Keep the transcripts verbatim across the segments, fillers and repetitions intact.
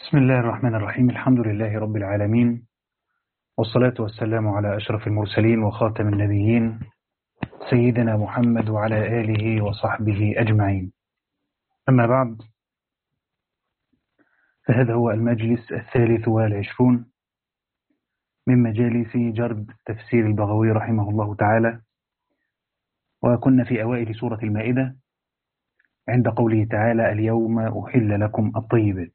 بسم الله الرحمن الرحيم. الحمد لله رب العالمين، والصلاة والسلام على أشرف المرسلين وخاتم النبيين سيدنا محمد وعلى آله وصحبه أجمعين. أما بعد، فهذا هو المجلس الثالث والعشرون من مجالس جرد تفسير البغوي رحمه الله تعالى، وكنا في أوائل سورة المائدة عند قوله تعالى: اليوم أحل لكم الطيبات.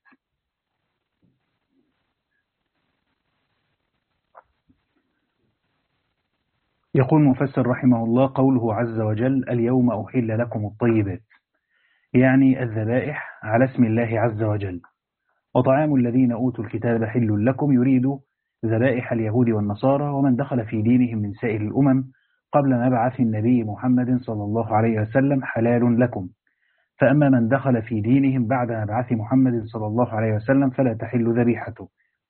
يقول مفسر رحمه الله: قوله عز وجل اليوم أحل لكم الطيبات، يعني الذبائح على اسم الله عز وجل، وطعام الذين أوتوا الكتاب حل لكم، يريد ذبائح اليهود والنصارى ومن دخل في دينهم من سائر الأمم قبل مبعث النبي محمد صلى الله عليه وسلم حلال لكم، فأما من دخل في دينهم بعد مبعث محمد صلى الله عليه وسلم فلا تحل ذبيحته.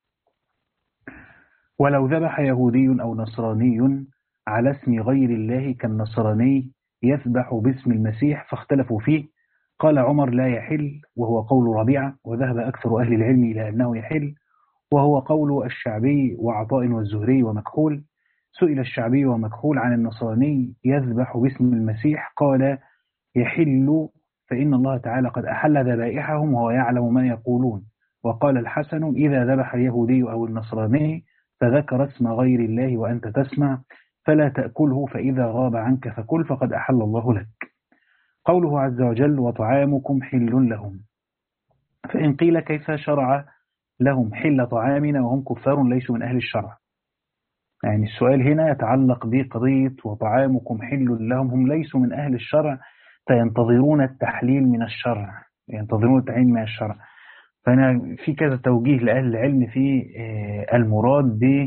ولو ذبح يهودي أو نصراني على اسم غير الله كالنصراني يذبح باسم المسيح فاختلفوا فيه، قال عمر: لا يحل، وهو قول ربيعة، وذهب أكثر أهل العلم إلى أنه يحل، وهو قول الشعبي وعطاء والزهري ومكحول. سئل الشعبي ومكحول عن النصراني يذبح باسم المسيح، قال: يحل، فإن الله تعالى قد أحل ذبائحهم وهو يعلم ما يقولون. وقال الحسن: إذا ذبح اليهودي أو النصراني فذكر اسم غير الله وأنت تسمع فلا تأكله، فإذا غاب عنك فكل، فقد أحل الله لك. قوله عز وجل: وطعامكم حل لهم، فإن قيل كيف شرع لهم حل طعامنا وهم كفار ليسوا من أهل الشرع؟ يعني السؤال هنا يتعلق بقضية وطعامكم حل لهم، هم ليسوا من أهل الشرع فينتظرون التحليل من الشرع، ينتظرون التحليل من الشرع. فهنا في كذا توجيه لأهل العلم في المراد ب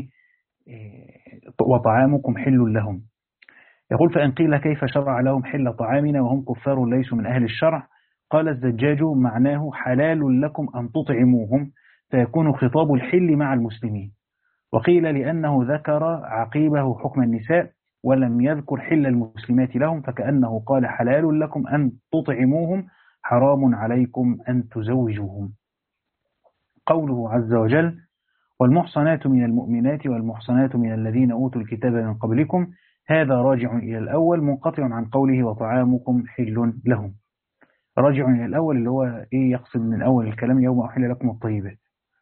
وطعامكم حل لهم. يقول: فإن قيل كيف شرع لهم حل طعامنا وهم كفار ليسوا من أهل الشرع؟ قال الزجاج: معناه حلال لكم أن تطعموهم، فيكون خطاب الحل مع المسلمين. وقيل لأنه ذكر عقيبه حكم النساء ولم يذكر حل المسلمات لهم، فكأنه قال حلال لكم أن تطعموهم، حرام عليكم أن تزوجوهم. قوله عز وجل: والمحصنات من المؤمنات والمحصنات من الذين أوتوا الكتاب من قبلكم، هذا راجع إلى الأول منقطع عن قوله وطعامكم حل لهم. راجع إلى الأول اللي هو إيه؟ يقصد من أول الكلام يوم أحل لكم الطيبات.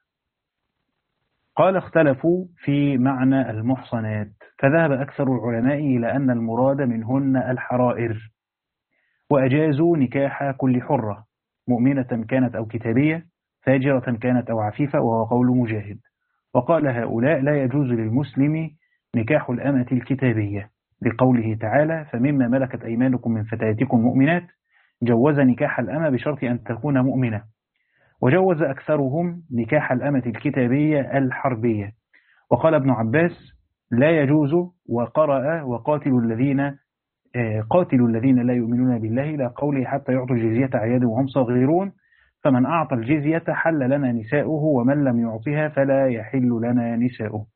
قال: اختلفوا في معنى المحصنات، فذهب أكثر العلماء إلى أن المراد منهن الحرائر، وأجازوا نكاح كل حرة مؤمنة كانت أو كتابية، فاجرة كانت أو عفيفة، وهو قول مجاهد. وقال هؤلاء: لا يجوز للمسلم نكاح الأمة الكتابية، لقوله تعالى: فمما ملكت أيمانكم من فتياتكم مؤمنات، جوز نكاح الأمة بشرط أن تكون مؤمنة. وجوز أكثرهم نكاح الأمة الكتابية الحربية. وقال ابن عباس: لا يجوز، وقرأ: وقاتلوا الذين قاتلوا الذين لا يؤمنون بالله، لا قوله حتى يعطوا الجزية عيادا وهم صغيرون، فمن أعطى الجزية حل لنا نساؤه، ومن لم يعطها فلا يحل لنا نساؤه.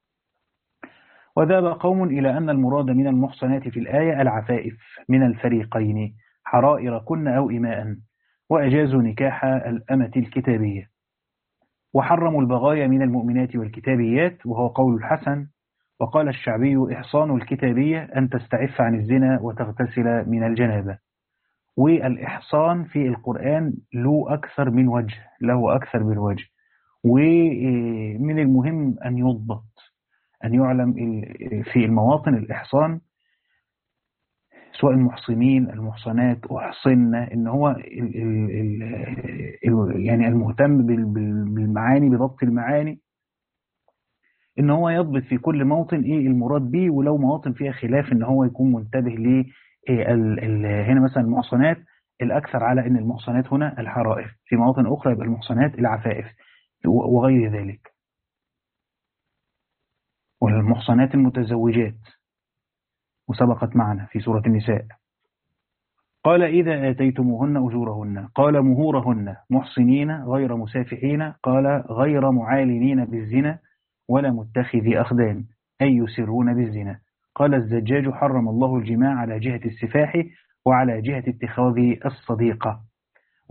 وذهب قوم إلى أن المراد من المحصنات في الآية العفائف من الفريقين، حرائر كن أو إماء، وأجازوا نكاح الأمة الكتابية. وحرموا البغايا من المؤمنات والكتابيات، وهو قول الحسن. وقال الشعبي: إحصان الكتابية أن تستعف عن الزنا وتغتسل من الجنابة. والإحصان في القرآن له أكثر من وجه، له أكثر من وجه، ومن المهم أن يضبط، أن يعلم في المواطن الإحصان، سواء المحصنين المحصنات أحصن، إن هو ال ال ال يعني المهتم بالمعاني، بضبط المعاني، إن هو يضبط في كل موطن إيه المراد به، ولو مواطن فيها خلاف إن هو يكون منتبه ل هنا مثلا المحصنات الأكثر على إن المحصنات هنا الحرائر، في مواطن أخرى يبقى المحصنات العفائف وغير ذلك، والمحصنات المتزوجات، وسبقت معنا في سورة النساء. قال: إذا آتيتموهن أجورهن، قال: مهورهن محصنين غير مسافحين، قال: غير معالنين بالزنا ولا متخذي أخدان، أي يسرون بالزنا. قال الزجاج: حرم الله الجماع على جهة السفاح وعلى جهة اتخاذ الصديقة.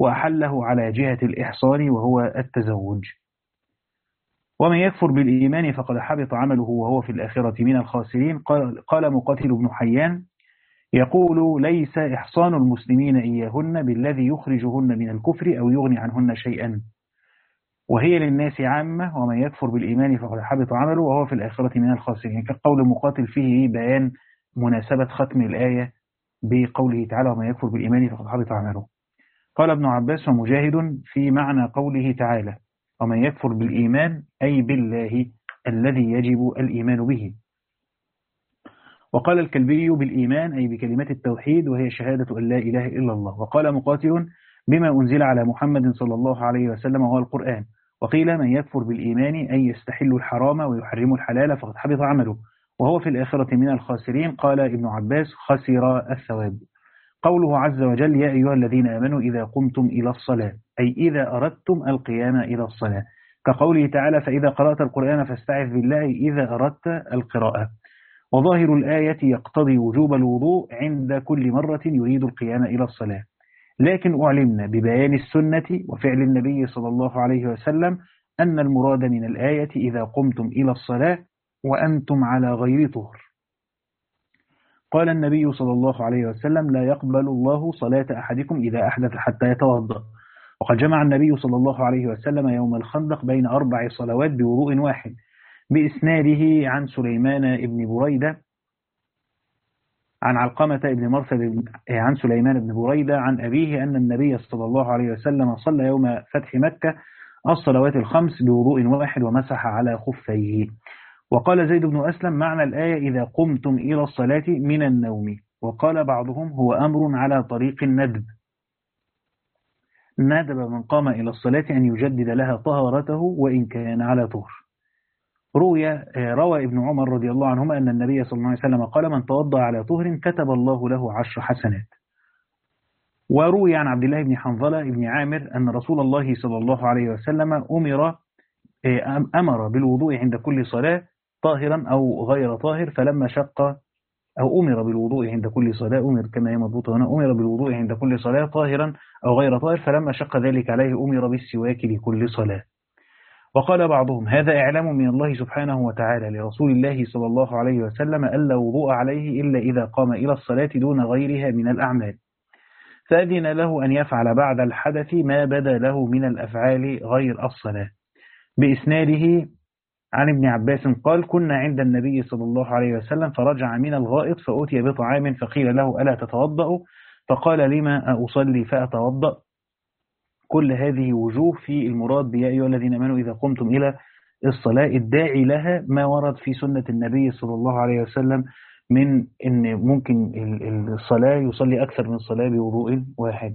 وأحله على جهة الإحصان وهو التزوج. ومن يكفر بالإيمان فقد حبط عمله وهو في الآخرة من الخاسرين. قال, قال مقاتل بن حيان يقول ليس إحصان المسلمين إياهن بالذي يخرجهن من الكفر أو يغني عنهن شيئا، وهي للناس عامة. ومن يكفر بالإيمان فقد حبط عمله وهو في الآخرة من الخاسرين. كقول مقاتل فيه بيان مناسبة ختم الآية بقوله تعالى ومن يكفر بالإيمان فقد حبط عمله. قال ابن عباس ومجاهد في معنى قوله تعالى ومن يكفر بالإيمان أي بالله الذي يجب الإيمان به. وقال الكلبي بالإيمان أي بكلمة التوحيد وهي شهادة أن لا إله إلا الله. وقال مقاتل بما أنزل على محمد صلى الله عليه وسلم وهو القرآن. وقيل من يكفر بالإيمان أي يستحل الحرام ويحرم الحلال فقد حبط عمله وهو في الآخرة من الخاسرين. قال ابن عباس خسر الثواب. قوله عز وجل يا أيها الذين آمنوا إذا قمتم إلى الصلاة أي إذا أردتم القيام إلى الصلاة، كقوله تعالى فإذا قرأت القرآن فاستعذ بالله إذا أردت القراءة. وظاهر الآية يقتضي وجوب الوضوء عند كل مرة يريد القيام إلى الصلاة، لكن أعلمنا ببيان السنة وفعل النبي صلى الله عليه وسلم أن المراد من الآية إذا قمتم إلى الصلاة وأنتم على غير طهر. قال النبي صلى الله عليه وسلم لا يقبل الله صلاة أحدكم إذا أحدث حتى يتوضأ. وقد جمع النبي صلى الله عليه وسلم يوم الخندق بين أربع صلوات بوضوء واحد بإسناده عن سليمان بن بريدة عن علقمة بن مرثد عن سليمان بن بريدة عن أبيه أن النبي صلى الله عليه وسلم صلى يوم فتح مكة الصلوات الخمس بوضوء واحد ومسح على خفيه. وقال زيد بن أسلم معنى الآية إذا قمتم إلى الصلاة من النوم. وقال بعضهم هو أمر على طريق الندب، ندب من قام إلى الصلاة أن يجدد لها طهارته وإن كان على طهر. روي روى ابن عمر رضي الله عنهما أن النبي صلى الله عليه وسلم قال من توضأ على طهر كتب الله له عشر حسنات. وروي عن عبد الله بن حنظلة بن عامر أن رسول الله صلى الله عليه وسلم أمر أمر بالوضوء عند كل صلاة طاهرا أو غير طاهر فلما شق أو أمر بالوضوء عند كل صلاة أمر كما هي مضبوطة هنا أمر بالوضوء عند كل صلاة طاهرا أو غير طاهر فلما شق ذلك عليه أمر بالسواك لكل صلاة. وقال بعضهم هذا إعلام من الله سبحانه وتعالى لرسول الله صلى الله عليه وسلم ألا وضوء عليه إلا إذا قام إلى الصلاة دون غيرها من الأعمال، فأذن له أن يفعل بعد الحدث ما بدا له من الأفعال غير الصلاة. بإسناده عن ابن عباس قال كنا عند النبي صلى الله عليه وسلم فرجع من الغائط فأتي بطعام فقيل له ألا تتوضأ؟ فقال لما أصلي فأتوضأ. كل هذه وجوه في المراد بيا أيها الذين آمنوا إذا قمتم إلى الصلاة الداعي لها ما ورد في سنة النبي صلى الله عليه وسلم من إن ممكن الصلاة يصلي أكثر من صلاة بوضوء واحد.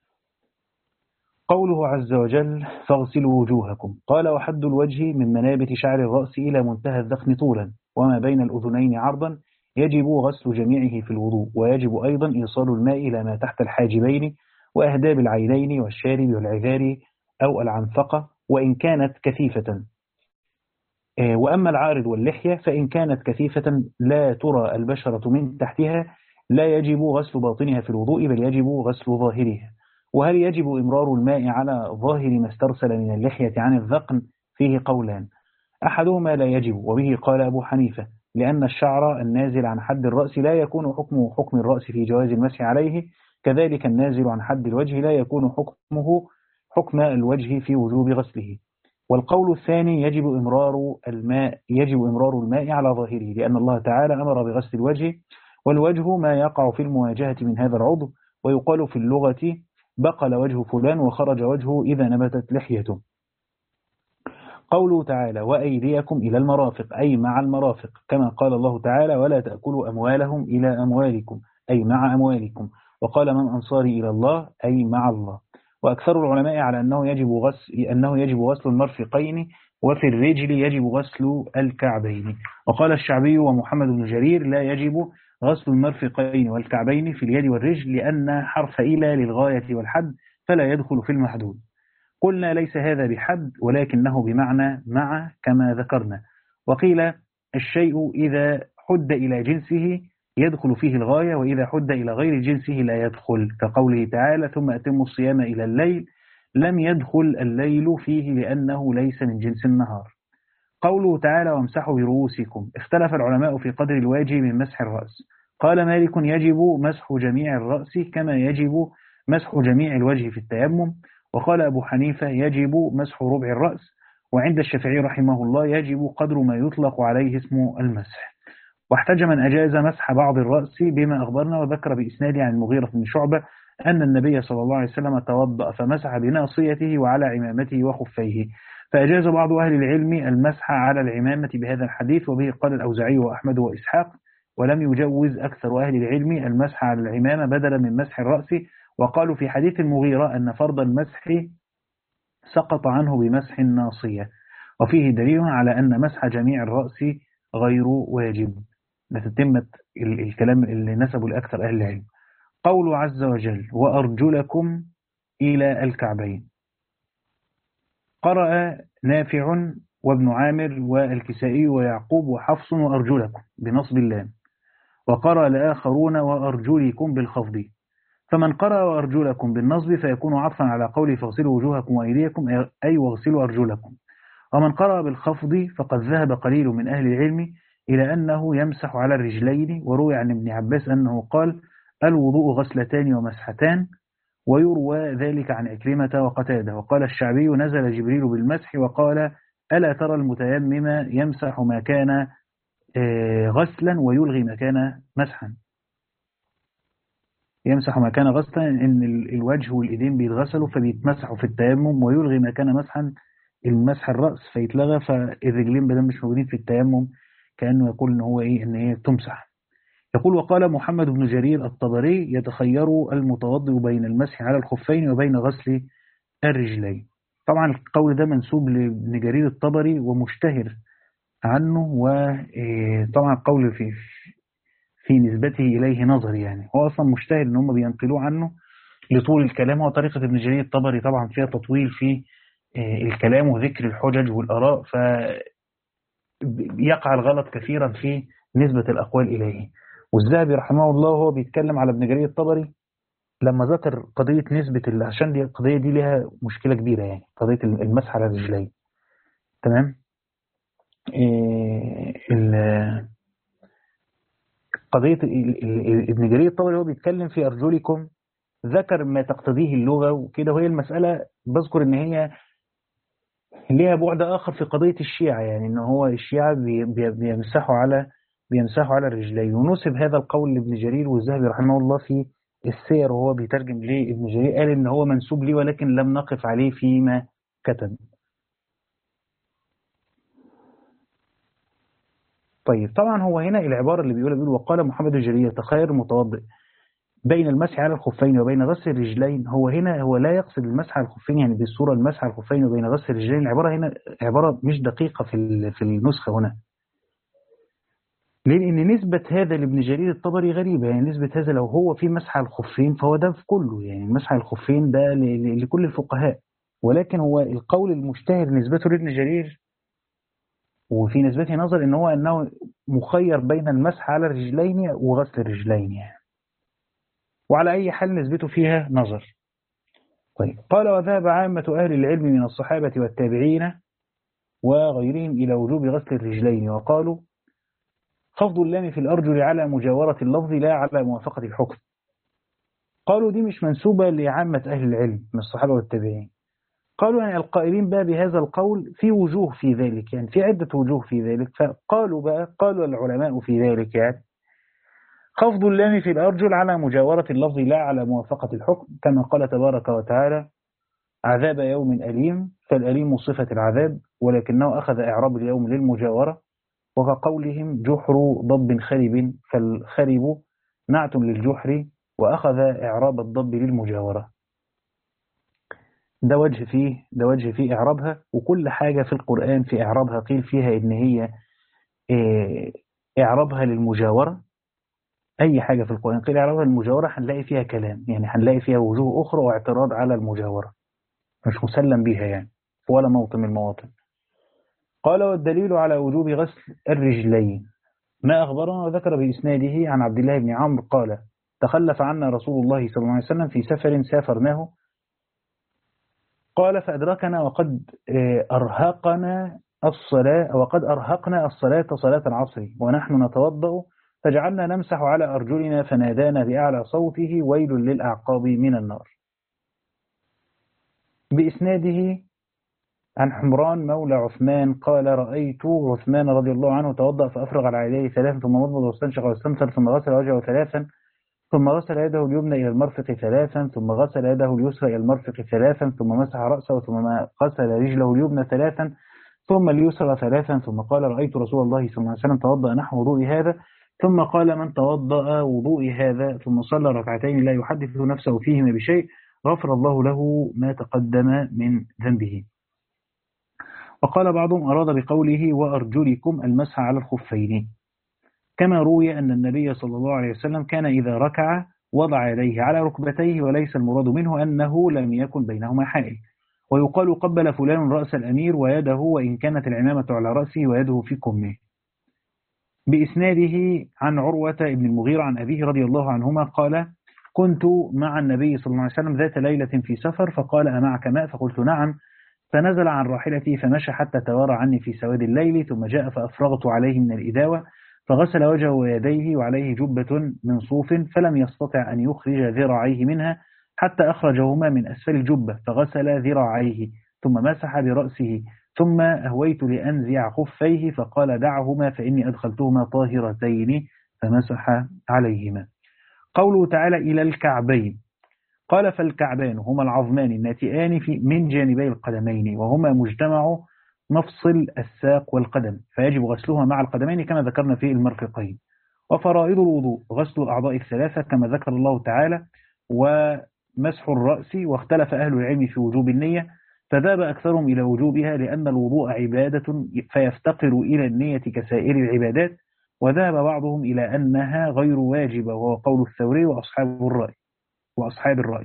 قوله عز وجل فاغسلوا وجوهكم. قال وحد الوجه من منابت شعر الرأس إلى منتهى الذقن طولا وما بين الأذنين عرضا يجب غسل جميعه في الوضوء، ويجب أيضا إيصال الماء إلى ما تحت الحاجبين وأهداب العينين والشارب والعذار أو العنفقة وإن كانت كثيفة. وأما العارض واللحية فإن كانت كثيفة لا ترى البشرة من تحتها لا يجب غسل باطنها في الوضوء بل يجب غسل ظاهرها. وهل يجب إمرار الماء على ظاهر ما استرسل من اللحية عن الذقن؟ فيه قولان، أحدهما لا يجب وبه قال أبو حنيفة لأن الشعر النازل عن حد الرأس لا يكون حكمه حكم الرأس في جواز المسح عليه، كذلك النازل عن حد الوجه لا يكون حكمه حكم الوجه في وجوب غسله. والقول الثاني يجب إمرار الماء يجب إمرار الماء على ظاهره لأن الله تعالى أمر بغسل الوجه، والوجه ما يقع في المواجهة من هذا العضو، ويقال في اللغة بقل وجه فلان وخرج وجهه إذا نبتت لحيته. قوله تعالى وأيديكم إلى المرافق أي مع المرافق، كما قال الله تعالى ولا تأكلوا أموالهم إلى أموالكم أي مع أموالكم، وقال من أنصاري إلى الله أي مع الله. وأكثر العلماء على أنه يجب غسل أنه يجب غسل المرفقين، وفي الرجل يجب غسل الكعبين. وقال الشعبي ومحمد بن جرير لا يجب غسل المرفقين والكعبين في اليد والرجل لأن حرف إلى للغاية والحد فلا يدخل في المحدود. قلنا ليس هذا بحد ولكنه بمعنى مع كما ذكرنا. وقيل الشيء إذا حد إلى جنسه يدخل فيه الغاية، وإذا حد إلى غير جنسه لا يدخل، كقوله تعالى ثم أتم الصيام إلى الليل، لم يدخل الليل فيه لأنه ليس من جنس النهار. قوله تعالى وامسحوا برؤوسكم، اختلف العلماء في قدر الواجب من مسح الرأس. قال مالك يجب مسح جميع الرأس كما يجب مسح جميع الوجه في التيمم، وقال أبو حنيفة يجب مسح ربع الرأس، وعند الشافعي رحمه الله يجب قدر ما يطلق عليه اسم المسح. واحتج من أجاز مسح بعض الرأس بما أخبرنا، وذكر بإسناد عن المغيرة بن شعبة أن النبي صلى الله عليه وسلم توضأ فمسح بناصيته وعلى عمامته وخفيه، فأجاز بعض أهل العلم المسح على العمامة بهذا الحديث، وبه قال الأوزاعي وأحمد وإسحاق، ولم يجوز أكثر أهل العلم المسح على العمامة بدلا من مسح الرأس، وقالوا في حديث المغيرة أن فرض المسح سقط عنه بمسح الناصية، وفيه دليل على أن مسح جميع الرأس غير واجب. لتتمت الكلام اللي نسبه لأكثر أهل العلم. قول عز وجل وأرجلكم إلى الكعبين، قرأ نافع وابن عامر والكسائي ويعقوب وحفص وأرجلكم بنصب اللام، وقرأ الآخرون وأرجلكم بالخفض، فمن قرأ وأرجلكم بالنصب فيكون عطفا على قوله فاغسلوا وجوهكم وأيديكم أي واغسلوا أرجلكم، ومن قرأ بالخفض فقد ذهب قليل من أهل العلم إلى أنه يمسح على الرجلين، وروي عن ابن عباس أنه قال الوضوء غسلتان ومسحتان، ويروى ذلك عن عكرمة وقتادة. وقال الشعبي نزل جبريل بالمسح وقال ألا ترى المتيمم يمسح ما كان غسلا ويلغي ما كان مسحا، يمسح ما كان غسلا إن الوجه والإيدين بيتغسلوا فبيتمسحوا في التيمم، ويلغي ما كان مسحا المسح الرأس فيتلغى، فالرجلين بدل مش موجودين في التيمم كأنه يقول إن هو إيه إن هي تمسح. يقول وقال محمد بن جرير الطبري يتخير المتوضئ بين المسح على الخفين وبين غسل الرجلين. طبعا القول ده منسوب لابن جرير الطبري ومشتهر عنه، وطبعا القول في في نسبته إليه نظر، يعني هو أصلا مشتهر إن هم بينقلوه عنه لطول الكلام، وطريقة ابن جرير الطبري طبعا فيها تطويل في الكلام وذكر الحجج والآراء، فيقع الغلط كثيرا في نسبة الأقوال إليه. والذهبي رحمه الله هو بيتكلم على ابن جرير الطبري لما ذكر قضية نسبة اللي عشان دي القضية دي لها مشكلة كبيرة، يعني قضية المسح على الرجلين. تمام. إيه قضية ابن جرير الطبري هو بيتكلم في أرجلكم، ذكر ما تقتضيه اللغة وكده، وهي المسألة بذكر إن هي ليها بعد آخر في قضية الشيعة، يعني إن هو الشيعة بيمسحوا على بيمسحوا على الرجلين، ونسب هذا القول لابن جرير، والذهبي رحمه الله في السير وهو بيترجم ليه ابن جرير قال إن هو منسوب ليه ولكن لم نقف عليه فيما كتب. طيب طبعا هو هنا العبارة اللي بيقولها بيقول وقال محمد الجرير يتخير المتوضئ بين المسح على الخفين وبين غسل الرجلين، هو هنا هو لا يقصد المسح على الخفين يعني بالصورة المسح على الخفين وبين غسل الرجلين، العبارة هنا عبارة مش دقيقة في في النسخة هنا، لأن نسبة هذا لابن جرير الطبري غريبة، يعني نسبة هذا لو هو في مسح على الخفين فهو ده في كله، يعني مسح على الخفين ده لكل الفقهاء، ولكن هو القول المشتهر نسبته لابن جرير وفي نسبته نظر إن هو أنه مخير بين المسح على الرجلين وغسل الرجلين يعني، وعلى أي حال نسبته فيها نظر. طيب قال وذهب عامة أهل العلم من الصحابة والتابعين وغيرهم إلى وجوب غسل الرجلين، وقالوا خفض اللام في الأرجل على مجاورة اللفظ لا على موافقة الحكم. قالوا دي مش منسوبة لعامة أهل العلم من الصحابة والتابعين، قالوا يعني القائلين بقى بهذا القول في وجوه في ذلك، يعني في عدة وجوه في ذلك، فقالوا بقى قالوا العلماء في ذلك يعني خفض اللام في الأرجل على مجاورة اللفظ لا على موافقة الحكم، كما قال تبارك وتعالى عذاب يوم أليم، فالأليم صفة العذاب ولكنه أخذ إعراب اليوم للمجاورة، وكقولهم جحر ضب خرب، فالخرب نعت للجحر وأخذ إعراب الضب للمجاورة. ده وجه فيه ده وجه فيه إعرابها، وكل حاجة في القرآن في إعرابها قيل فيها إن هي إعرابها للمجاورة، أي حاجة في القرآن قيل إعرابها للمجاورة هنلاقي فيها كلام، يعني هنلاقي فيها وجوه أخرى واعتراض على المجاورة مش مسلم بها يعني ولا موطن من المواطن. قال والدليل على وجوب غسل الرجلين ما أخبرنا وذكر بإسناده عن عبد الله بن عمرو قال تخلف عنا رسول الله صلى الله عليه وسلم في سفر سافرناه، قال فأدركنا وقد أرهقنا الصلاة وقد أرهقنا الصلاة صلاة العصر ونحن نتوضأ، فجعلنا نمسح على أرجلنا فنادانا بأعلى صوته ويل للأعقاب من النار. بإسناده عن حمران مولى عثمان قال رأيت عثمان رضي الله عنه توضأ فأفرغ على يديه ثلاثا ثم مضمض واستنشق واستنثر ثم غسل وجهه ثلاثا ثم غسل يده اليمنى إلى المرفق ثلاثا ثم غسل يده اليسرى إلى المرفق ثلاثا ثم مسح رأسه ثم غسل رجله اليمنى ثلاثا ثم اليسرى ثلاثا ثم قال رأيت رسول الله صلى الله عليه وسلم توضأ نحو وضوء هذا، ثم قال من توضأ وضوء هذا ثم صلى ركعتين لا يحدث نفسه فيهما بشيء غفر الله له ما تقدم من ذنبه. وقال بعضهم أراد بقوله وأرجلكم المسح على الخفين، كما روي أن النبي صلى الله عليه وسلم كان إذا ركع وضع يديه على ركبتيه وليس المراد منه أنه لم يكن بينهما حائل. ويقال قبل فلان رأس الأمير ويده وإن كانت العمامة على رأسه ويده في كمه. بإسناده عن عروة بن المغيرة عن أبيه رضي الله عنهما قال كنت مع النبي صلى الله عليه وسلم ذات ليلة في سفر فقال أمعك ماء؟ فقلت نعم، فنزل عن راحلتي فمشى حتى توارى عني في سواد الليل ثم جاء فأفرغت عليه من الإداوة فغسل وجهه ويديه وعليه جبة من صوف فلم يستطع أن يخرج ذراعيه منها حتى أخرجهما من أسفل الجبة فغسل ذراعيه ثم مسح برأسه ثم أهويت لأنزع خفيه فقال دعهما فإني أدخلتهما طاهرتين فمسح عليهما. قوله تعالى إلى الكعبين، قال فالكعبان هما العظمان الناتئان في من جانبي القدمين وهما مجتمع مفصل الساق والقدم فيجب غسلهما مع القدمين كما ذكرنا في المرفقين. وفرائض الوضوء غسل الأعضاء الثلاثة كما ذكر الله تعالى ومسح الرأس، واختلف أهل العلم في وجوب النية فذهب أكثرهم إلى وجوبها لأن الوضوء عبادة فيفتقر إلى النية كسائر العبادات، وذهب بعضهم إلى أنها غير واجبة وهو قول الثوري وأصحاب الرأي وأصحاب الرأي.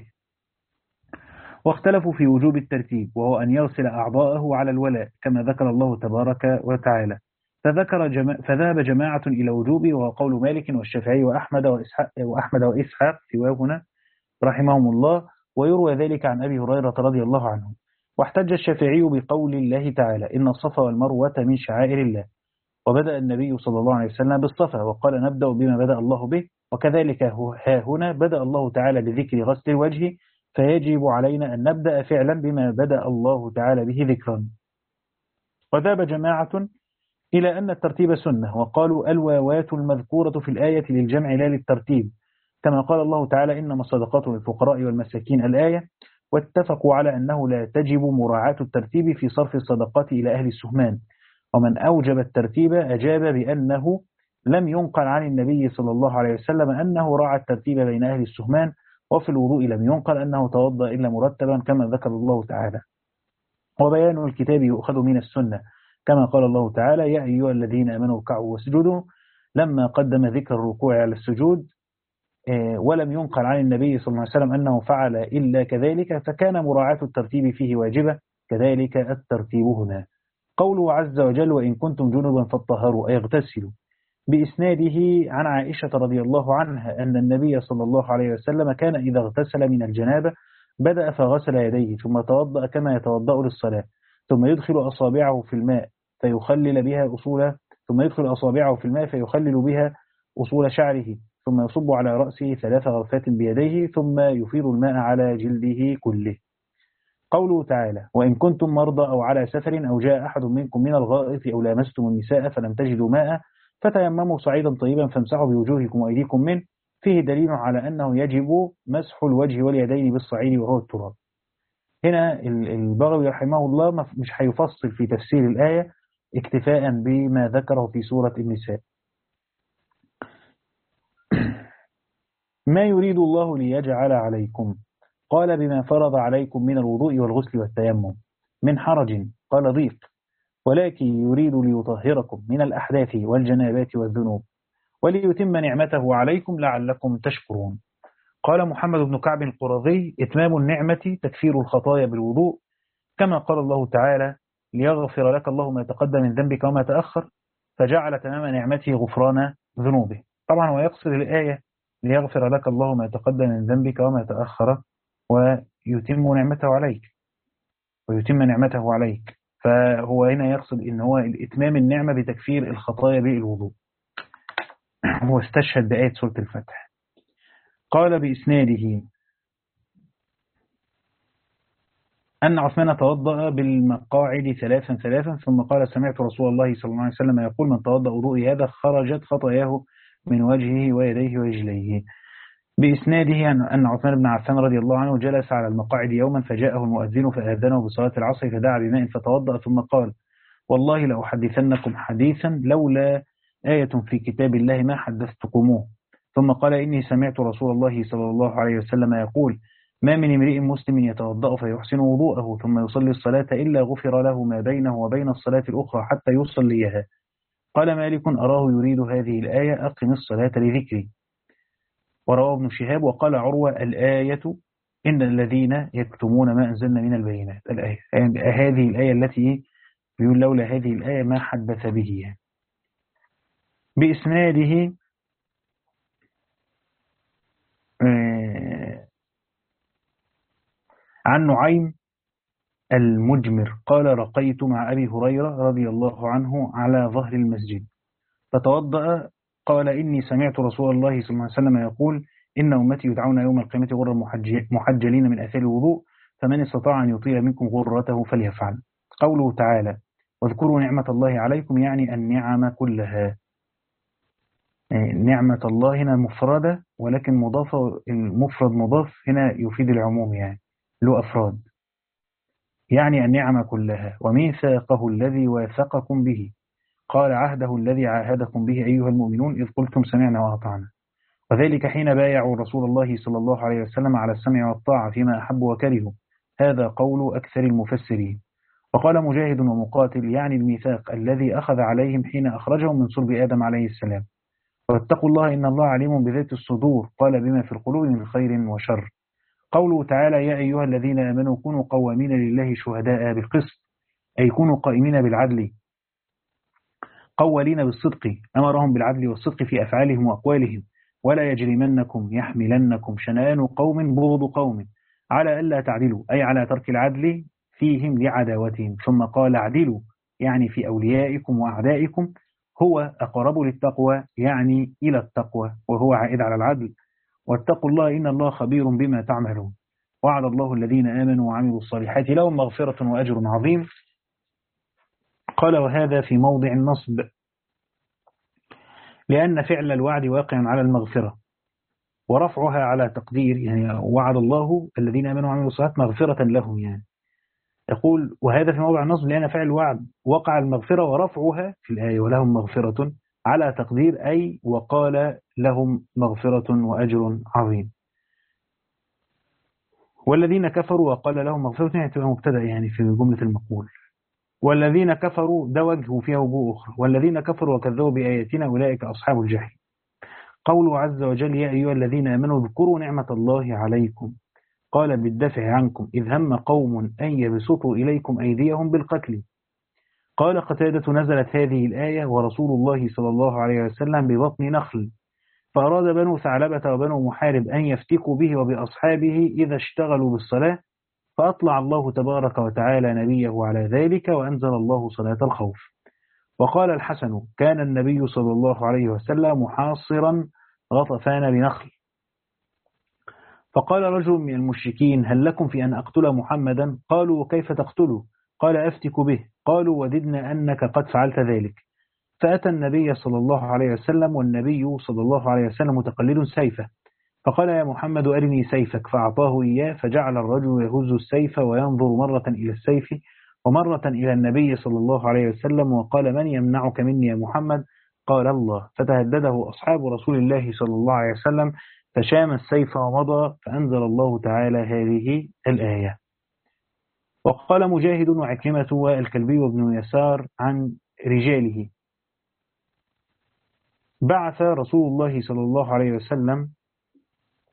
واختلفوا في وجوب الترتيب وهو أن يغسل أعضاءه على الولاء كما ذكر الله تبارك وتعالى، فذكر جما... فذهب جماعة إلى وجوبه وهو قول مالك والشافعي وأحمد وإسحاق, وأحمد وإسحاق سواهنا رحمهم الله، ويروى ذلك عن أبي هريرة رضي الله عنه. واحتج الشافعي بقول الله تعالى إن الصفا والمروة من شعائر الله، وبدأ النبي صلى الله عليه وسلم بالصفا وقال نبدأ بما بدأ الله به، وكذلك ها هنا بدأ الله تعالى بذكر غسل الوجه فيجب علينا أن نبدأ فعلا بما بدأ الله تعالى به ذكرا. وذهب جماعة إلى أن الترتيب سنة وقالوا الواوات المذكورة في الآية للجمع لا للترتيب كما قال الله تعالى إنما الصدقات للفقراء والمساكين الآية، واتفقوا على أنه لا تجب مراعاة الترتيب في صرف الصدقات إلى أهل السهمان. ومن أوجب الترتيب أجاب بأنه لم ينقل عن النبي صلى الله عليه وسلم أنه راعى الترتيب بين أهل السهمان، وفي الوضوء لم ينقل أنه توضأ إلا مرتبا كما ذكر الله تعالى. وبيان الكتاب يؤخذ من السنة كما قال الله تعالى يا أيها الذين آمنوا اركعوا واسجدوا لما قدم ذكر الركوع على السجود، ولم ينقل عن النبي صلى الله عليه وسلم أنه فعل إلا كذلك، فكان مراعاة الترتيب فيه واجبة، كذلك الترتيب هنا. قوله عز وجل وإن كنتم جنبا فاطهروا أي اغتسلوا، بإسناده عن عائشة رضي الله عنها أن النبي صلى الله عليه وسلم كان إذا اغتسل من الجنابة بدأ فغسل يديه ثم توضأ كما يتوضأ للصلاة ثم يدخل أصابعه في الماء فيخلل بها أصول ثم يدخل أصابعه في الماء فيخلل بها أصول شعره ثم يصب على رأسه ثلاث غرفات بيديه ثم يفيض الماء على جلده كله. قوله تعالى وإن كنتم مرضى أو على سفر أو جاء أحد منكم من الغائط أو لامستم النساء فلم تجدوا ماء فتيمموا صعيدا طيبا فامسحوا بوجوهكم وأيديكم منه، فيه دليل على أنه يجب مسح الوجه واليدين بالصعيد وهو التراب. هنا البغوي رحمه الله مش هيفصل في تفسير الآية اكتفاء بما ذكره في سورة النساء. ما يريد الله ليجعل عليكم قال بما فرض عليكم من الوضوء والغسل والتيمم من حرج قال ضيق، ولكن يريد ليطهركم من الأحداث والجنابات والذنوب وليتم نعمته عليكم لعلكم تشكرون. قال محمد بن كعب القرظي إتمام النعمة تكفير الخطايا بالوضوء كما قال الله تعالى ليغفر لك الله ما تقدم من ذنبك وما تأخر، فجعل تمام نعمته غفران ذنوبه. طبعا هو يقصد الآية ليغفر لك الله ما تقدم من ذنبك وما تأخر ويتم نعمته عليك ويتم نعمته عليك. فهو هنا يقصد إن هو إتمام النعمة بتكفير الخطايا بالوضوء. هو استشهد بآية سورة الفتح. قال بإسناده أن عثمان توضأ بالمقاعد ثلاثا ثلاثا ثم قال سمعت رسول الله صلى الله عليه وسلم يقول من توضأ وضوء هذا خرجت خطاياه من وجهه ويديه ورجليه. بإسناده أن عثمان بن عفان رضي الله عنه جلس على المقاعد يوما فجاءه المؤذن فأذنه بصلاة العصر فدعا بماء فتوضأ ثم قال والله لأحدثنكم حديثا لولا آية في كتاب الله ما حدثتكموه. ثم قال إني سمعت رسول الله صلى الله عليه وسلم يقول ما من امرئ مسلم يتوضأ فيحسن وضوءه ثم يصلي الصلاة إلا غفر له ما بينه وبين الصلاة الأخرى حتى يصليها. قال مالك أراه يريد هذه الآية أقم الصلاة لذكري. ورواه ابن شهاب وقال عروة الآية إن الذين يكتمون ما أنزلنا من البينات الآية يعني هذه الآية التي يقول لولا هذه الآية ما حدث به. بإسناده عن نعيم المجمر قال رقيت مع أبي هريرة رضي الله عنه على ظهر المسجد فتوضأ قال إني سمعت رسول الله صلى الله عليه وسلم يقول إن أمتي يدعون يوم القيامة غرا محجلين من أثار الوضوء فمن استطاع أن يطيل منكم غرته فليفعل. قوله تعالى واذكروا نعمة الله عليكم يعني النعم كلها. نعمة الله هنا مفردة ولكن مضافة المفرد مضاف هنا يفيد العموم يعني له أفراد يعني النعمة كلها. وميثاقه الذي واثقكم به قال عهده الذي عاهدكم به أيها المؤمنون إذ قلتم سمعنا وأطعنا وذلك حين بايعوا رسول الله صلى الله عليه وسلم على السمع والطاعة فيما أحبوا وكرهوا. هذا قول أكثر المفسرين. وقال مجاهد ومقاتل يعني الميثاق الذي أخذ عليهم حين أخرجهم من صلب آدم عليه السلام. واتقوا الله إن الله عليم بذات الصدور قال بما في القلوب من خير وشر. قوله تعالى يا أيها الذين آمنوا كونوا قوامين لله شهداء بالقسط أي كونوا قائمين بالعدل قوالين بالصدق أمرهم بالعدل والصدق في أفعالهم وأقوالهم ولا يجرمنكم يحملنكم شنآن قوم بغض قوم على ألا تعدلوا أي على ترك العدل فيهم لعداوتهم. ثم قال اعدلوا يعني في أوليائكم وأعدائكم هو أقرب للتقوى يعني إلى التقوى وهو عائد على العدل. واتقوا الله إن الله خبير بما تعملون. وعد الله الذين آمنوا وعملوا الصالحات لهم مغفرة وأجر عظيم. قال وهذا في موضع النصب لأن فعل الوعد واقع على المغفرة ورفعها على تقدير يعني وعد الله الذين آمنوا وعملوا الصالحات مغفرة لهم يعني يقول وهذا في موضع النصب لأن فعل الوعد وقع المغفرة ورفعها في الآية ولهم مغفرة على تقدير أي وقال لهم مغفرة وأجر عظيم. والذين كفروا وقال لهم مغفرة يعني تبقى مبتدأ يعني في جملة المقول. والذين كفروا ده وجه فيها وجوه أخرى والذين كفروا وكذبوا بآياتنا أولئك أصحاب الجحيم. قوله عز وجل يا أيها الذين آمنوا اذكروا نعمة الله عليكم قال بالدفع عنكم إذ هم قوم أن يبسطوا إليكم أيديهم بالقتل. قال قتادة نزلت هذه الآية ورسول الله صلى الله عليه وسلم ببطن نخل فأراد بنو ثعلبة وبنو محارب أن يفتكوا به وبأصحابه إذا اشتغلوا بالصلاة فأطلع الله تبارك وتعالى نبيه على ذلك وأنزل الله صلاة الخوف. وقال الحسن كان النبي صلى الله عليه وسلم محاصرا غطفان بنخل فقال رجل من المشركين هل لكم في أن أقتل محمدا؟ قالوا كيف تقتله؟ قال أفتك به. قالوا وددنا أنك قد فعلت ذلك. فأتى النبي صلى الله عليه وسلم والنبي صلى الله عليه وسلم متقلد سيفه فقال يا محمد أرني سيفك فأعطاه إياه فجعل الرجل يهز السيف وينظر مرة إلى السيف ومرة إلى النبي صلى الله عليه وسلم وقال من يمنعك مني يا محمد؟ قال الله. فتهدده أصحاب رسول الله صلى الله عليه وسلم فشام السيف ومضى فأنزل الله تعالى هذه الآية. وقال مجاهد وعكرمة والكلبي وابن يسار عن رجاله بعث رسول الله صلى الله عليه وسلم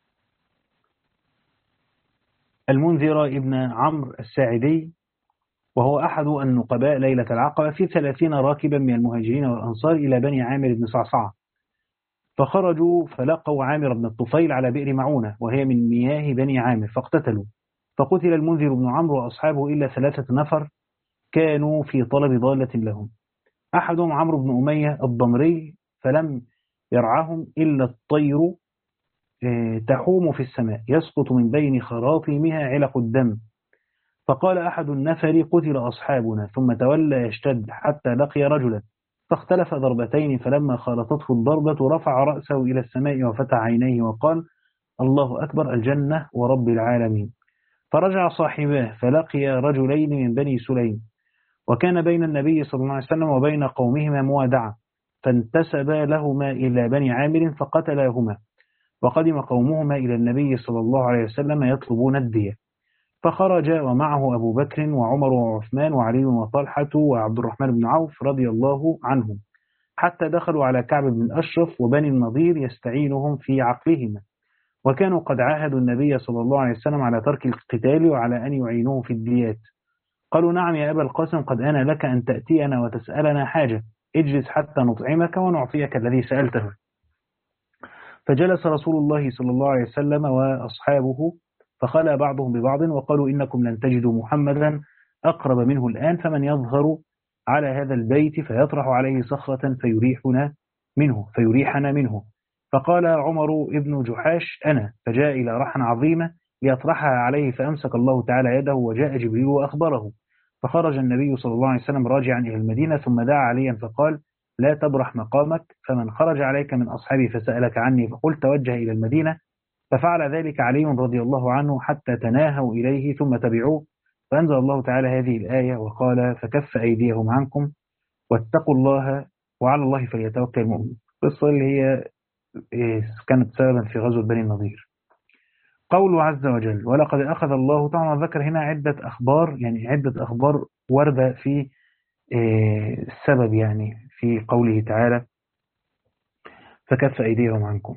المنذر ابن عمرو الساعدي وهو أحد النقباء ليلة العقبة في ثلاثين راكبا من المهاجرين والأنصار إلى بني عامر بن صعصعة، فخرجوا فلقوا عامر بن الطفيل على بئر معونة وهي من مياه بني عامر فاقتتلوا، فقتل المنذر بن عمرو وأصحابه إلا ثلاثة نفر كانوا في طلب ضالة لهم، أحدهم عمرو بن أمية الضمري فلم يرعهم إلا الطير تحوم في السماء يسقط من بين خراطيمها علق الدم، فقال أحد النفر قتل أصحابنا، ثم تولى يشتد حتى لقي رجلا فاختلف ضربتين، فلما خالطته الضربة رفع رأسه إلى السماء وفتح عينيه وقال الله أكبر الجنة ورب العالمين، فرجع صاحباه فلقي رجلين من بني سليم، وكان بين النبي صلى الله عليه وسلم وبين قومهما موادعة، فانتسبا لهما إلى بني عامر فقتلاهما، وقدم قومهما إلى النبي صلى الله عليه وسلم يطلبون الدية، فخرج ومعه أبو بكر وعمر وعثمان وعلي وطلحة وعبد الرحمن بن عوف رضي الله عنهم، حتى دخلوا على كعب بن الأشرف وبني النضير يستعينهم في عقلهما، وكانوا قد عاهدوا النبي صلى الله عليه وسلم على ترك القتال وعلى أن يعينوه في الديات. قالوا نعم يا أبا القاسم قد آن لك أن تأتينا وتسألنا حاجة، اجلس حتى نطعمك ونعطيك الذي سألته. فجلس رسول الله صلى الله عليه وسلم وأصحابه فخلى بعضهم ببعض وقالوا إنكم لن تجدوا محمدا أقرب منه الآن، فمن يظهر على هذا البيت فيطرح عليه صخرة فيريحنا منه فيريحنا منه. فقال عمر ابن جحاش أنا، فجاء إلى رحى عظيمة ليطرحها عليه، فأمسك الله تعالى يده وجاء جبريل وأخبره، فخرج النبي صلى الله عليه وسلم راجعا إلى المدينة، ثم دعا عليا فقال لا تبرح مقامك، فمن خرج عليك من أصحابي فسألك عني فقل توجه إلى المدينة، ففعل ذلك علي رضي الله عنه حتى تناهوا إليه ثم تبعوه، فأنزل الله تعالى هذه الآية وقال فكف أيديهم عنكم واتقوا الله وعلى الله فليتوكل المؤمنون. القصة اللي هي كانت سببا في غزوة بني النضير. قوله عز وجل ولقد أخذ الله، طبعا ذكر هنا عدة أخبار، يعني عدة أخبار وردة في السبب، يعني في قوله تعالى فكف أيديهم عنكم،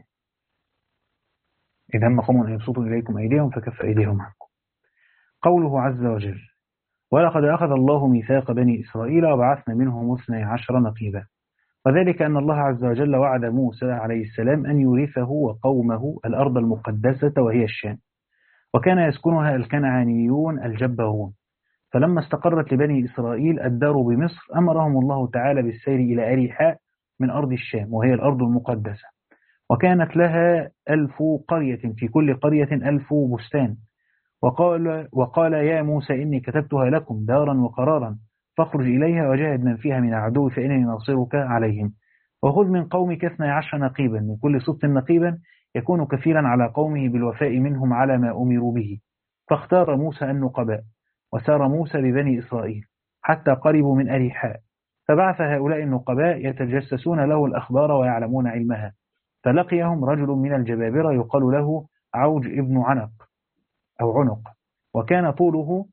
إذا هم قوم أن يبسطوا إليكم أيديهم فكف أيديهم عنكم. قوله عز وجل ولقد أخذ الله ميثاق بني إسرائيل وبعثنا منهم اثني عشر نقيبا، وذلك أن الله عز وجل وعد موسى عليه السلام أن يورثه وقومه الأرض المقدسة وهي الشام، وكان يسكنها الكنعانيون الجبارون، فلما استقرت لبني إسرائيل الدار بمصر أمرهم الله تعالى بالسير إلى أريحاء من أرض الشام وهي الأرض المقدسة، وكانت لها ألف قرية في كل قرية ألف بستان، وقال, وقال يا موسى إني كتبتها لكم دارا وقرارا فاخرج إليها وجاهد من فيها من العدو فإنني ناصرك عليهم، وخذ من قومك اثني عشر نقيبا من كل سبط نقيبا يكون كفيلا على قومه بالوفاء منهم على ما أمروا به، فاختار موسى النقباء، وسار موسى ببني إسرائيل حتى قربوا من أريحاء، فبعث هؤلاء النقباء يتجسسون له الأخبار ويعلمون علمها، فلقيهم رجل من الجبابرة يقال له عوج ابن عنق أو عنق، وكان طوله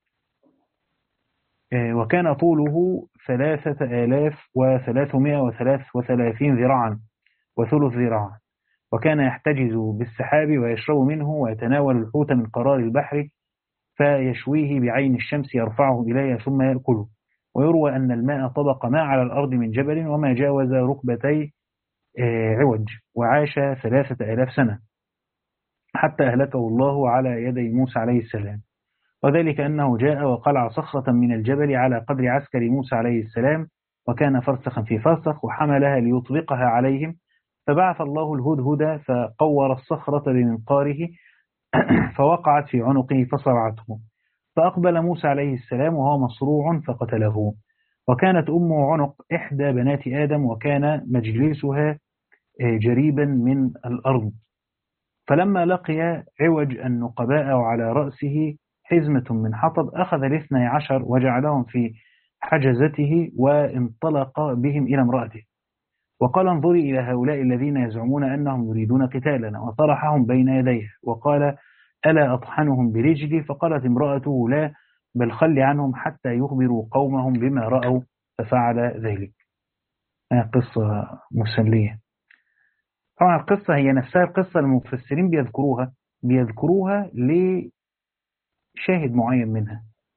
وكان طوله ثلاثة آلاف وثلاثمائة وثلاث وثلاثين ذراعا وثلث ذراع، وكان يحتجز بالسحاب ويشرب منه ويتناول الحوت من قرار البحر فيشويه بعين الشمس يرفعه إليه ثم يأكله، ويروى أن الماء طبق ما على الأرض من جبل وما جاوز ركبتي عوج، وعاش ثلاثة آلاف سنة حتى أهلكه الله على يدي موسى عليه السلام، وذلك أنه جاء وقلع صخرة من الجبل على قدر عسكر موسى عليه السلام، وكان فرسخا في فرسخ، وحملها ليطبقها عليهم، فبعث الله الهدهد فقور الصخرة بمنقاره فوقعت في عنقه فصرعته، فأقبل موسى عليه السلام وهو مصروع فقتله، وكانت أم عنق إحدى بنات آدم، وكان مجلسها جريبا من الأرض، فلما لقي عوج النقباء وعلى رأسه حزمة من حطب أخذ الاثني عشر وجعلهم في حجزته وانطلق بهم إلى امرأته، وقال انظري إلى هؤلاء الذين يزعمون أنهم يريدون قتالنا، وطرحهم بين يديه وقال ألا أطحنهم برجلي؟ فقالت امرأته لا، بل خل عنهم حتى يخبروا قومهم بما رأوا، ففعل ذلك. قصة مسلية. طبعا القصة هي نفسها القصة المفسرين بيذكروها بيذكروها لشاهد معين منها،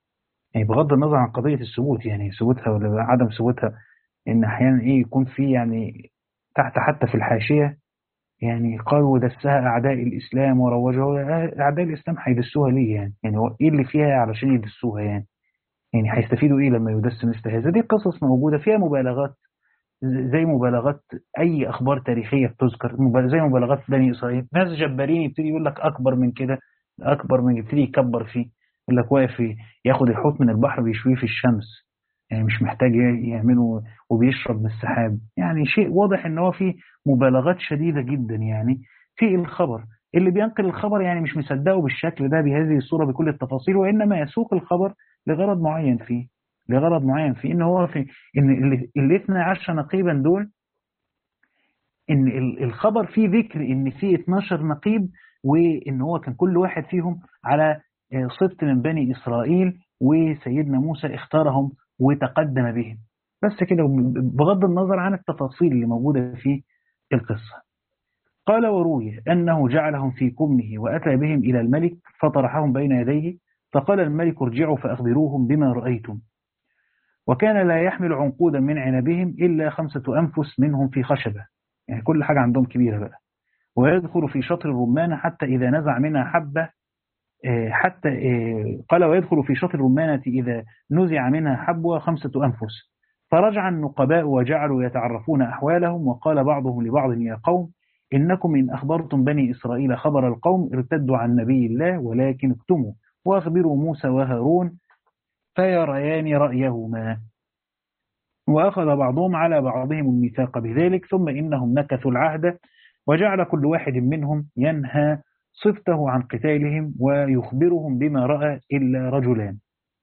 يعني بغض النظر عن قضية الثبوت، يعني ثبوتها ولا عدم ثبوتها، إن أحيانا إيه يكون في يعني تحت حتى في الحاشية يعني قالوا دسها أعداء الإسلام وروجوها. أعداء الإسلام هيدسوها ليه يعني؟ يعني هو إيه اللي فيها علشان يدسوها يعني؟ يعني هيستفيدوا إيه لما يدس مثل هذا؟ دي قصص موجودة فيها مبالغات، زي مبالغات أي أخبار تاريخية بتذكر، مب- زي مبالغات بني إسرائيل. ناس جبارين يبتدي يقول لك أكبر من كده، أكبر من، يبتدي يكبر فيه، يقول لك واقف في- ياخد الحوت من البحر بيشويه في الشمس، يعني مش محتاج يعمله، وبيشرب من السحاب. يعني شيء واضح ان هو فيه مبالغات شديدة جدا يعني في الخبر. اللي بينقل الخبر يعني مش مصدقه بالشكل ده بهذه الصورة بكل التفاصيل، وإنما يسوق الخبر لغرض معين فيه، لغرض معين فيه ان هو في ان ال ال اثني عشر نقيبا دول، ان ال- الخبر فيه ذكر ان فيه اتناشر نقيب، وان هو كان كل واحد فيهم على آه، سبط من بني اسرائيل، وسيدنا موسى اختارهم وتقدم بهم. بس كده، بغض النظر عن التفاصيل اللي موجودة في القصة. قال وروي أنه جعلهم في كمه وأتى بهم إلى الملك فطرحهم بين يديه، فقال الملك ارجعوا فأخبروهم بما رأيتم. وكان لا يحمل عنقودا من عنبهم إلا خمسة أنفس منهم في خشبة، يعني كل حاجة عندهم كبيرة بقى. ويدخل في شطر الرمانة حتى إذا نزع منها حبة، آه، حتى آه، قال ويدخل في شطر الرمانة إذا نزع منها حبوة خمسة أنفس. فرجع النقباء وجعلوا يتعرفون أحوالهم، وقال بعضهم لبعض يا قوم إنكم إن أخبرتم بني إسرائيل خبر القوم ارتدوا عن نبي الله، ولكن اكتموا وأخبروا موسى وهارون فيريان رأيهما. وأخذ بعضهم على بعضهم الميثاق بذلك، ثم إنهم نكثوا العهد، وجعل كل واحد منهم ينهى صفته عن قتالهم ويخبرهم بما رأى إلا رجلان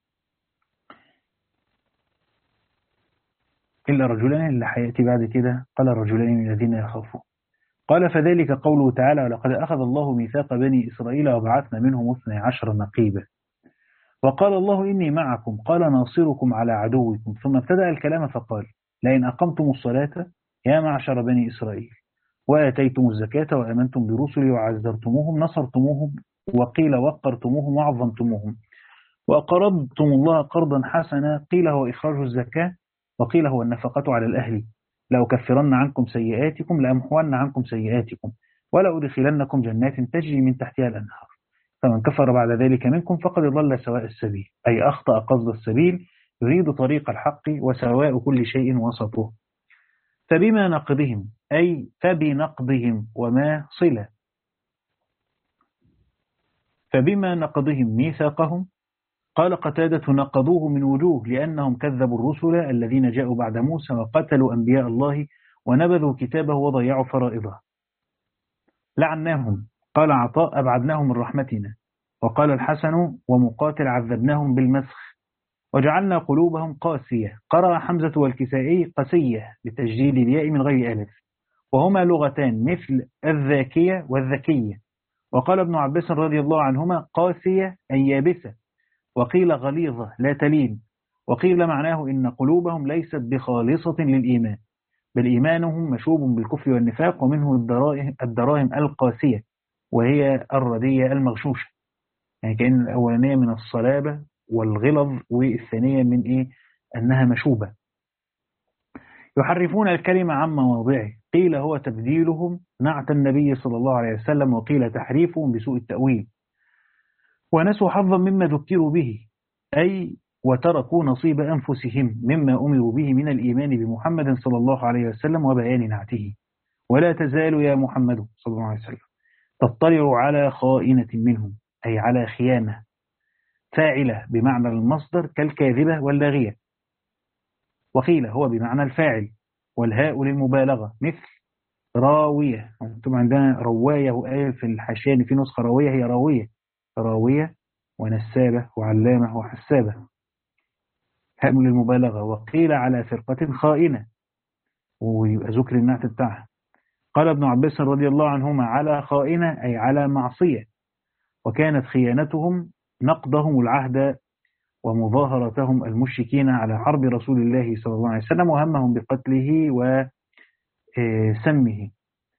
إلا رجلان اللي حياتي بعد كده. قال الرجلان الذين يخافون. قال فذلك قوله تعالى ولقد أخذ الله ميثاق بني إسرائيل وبعثنا منهم اثني عشر نقيبا. وقال الله إني معكم قال ناصركم على عدوكم. ثم ابتدأ الكلام فقال لئن أقمتم الصلاة يا معشر بني إسرائيل وآتيتم الزكاة وآمنتم برسلي وعزرتموهم نصرتموهم، وقيل وقرتموهم وعظمتموهم، وأقرضتم الله قرضا حسنا، قيل هو إخراج الزكاة، وقيل هو النفقة على الأهل، لأكفرن عنكم سيئاتكم لأمحون عنكم سيئاتكم ولأدخلنكم جنات تجري من تحتها الأنهار، فمن كفر بعد ذلك منكم فقد ضل سواء السبيل، أي أخطأ قصد السبيل، يريد طريق الحق، وسواء كل شيء وسطه. فبما نقضهم أي فبنقضهم وما صلة، فبما نقضهم ميثاقهم. قال قتادة نقضوه من وجوه لأنهم كذبوا الرسل الذين جاءوا بعد موسى وقتلوا أنبياء الله ونبذوا كتابه وضيعوا فرائضه. لعناهم. قال عطاء أبعدناهم من رحمتنا. وقال الحسن ومقاتل عذبناهم بالمسخ وجعلنا قلوبهم قاسية. قرأ حمزة والكسائي قسية بتجديد الياء من غير ألف، وهما لغتان مثل الذاكية والذكية. وقال ابن عباس رضي الله عنهما قاسية أي يابسة، وقيل غليظة لا تلين، وقيل معناه إن قلوبهم ليست بخالصة للإيمان، بل إيمانهم مشوب بالكفر والنفاق، ومنه الدراهم, الدراهم القاسية وهي الردية المغشوشة، يعني كأن الأولانية من الصلابة والغلظ، والثانية من إيه؟ أنها مشوبة. يحرفون الكلمة عن مواضعه، قيل هو تبديلهم نعت النبي صلى الله عليه وسلم، وقيل تحريفهم بسوء التأويل. ونسوا حظا مما ذكروا به، أي وتركوا نصيب أنفسهم مما أمروا به من الإيمان بمحمد صلى الله عليه وسلم وبيان نعته. ولا تزال يا محمد صلى الله عليه وسلم تطلع على خائنة منهم، أي على خيانة، فاعلة بمعنى المصدر كالكاذبة واللاغية، وقيل هو بمعنى الفاعل، والهاء للمبالغة مثل راوية. أنتم عندنا رواية وآية في الحاشية، في نسخة راوية هي راوية، راوية ونسابة وعلامة وحسابة، هاء للمبالغة. وقيل على فرقة خائنة ويبقى ذكر النعت بتاعها. قال ابن عباس رضي الله عنهما على خائنة أي على معصية، وكانت خيانتهم نقضهم العهد ومظاهرتهم المشركين على حرب رسول الله صلى الله عليه وسلم، وهمهم بقتله وسمه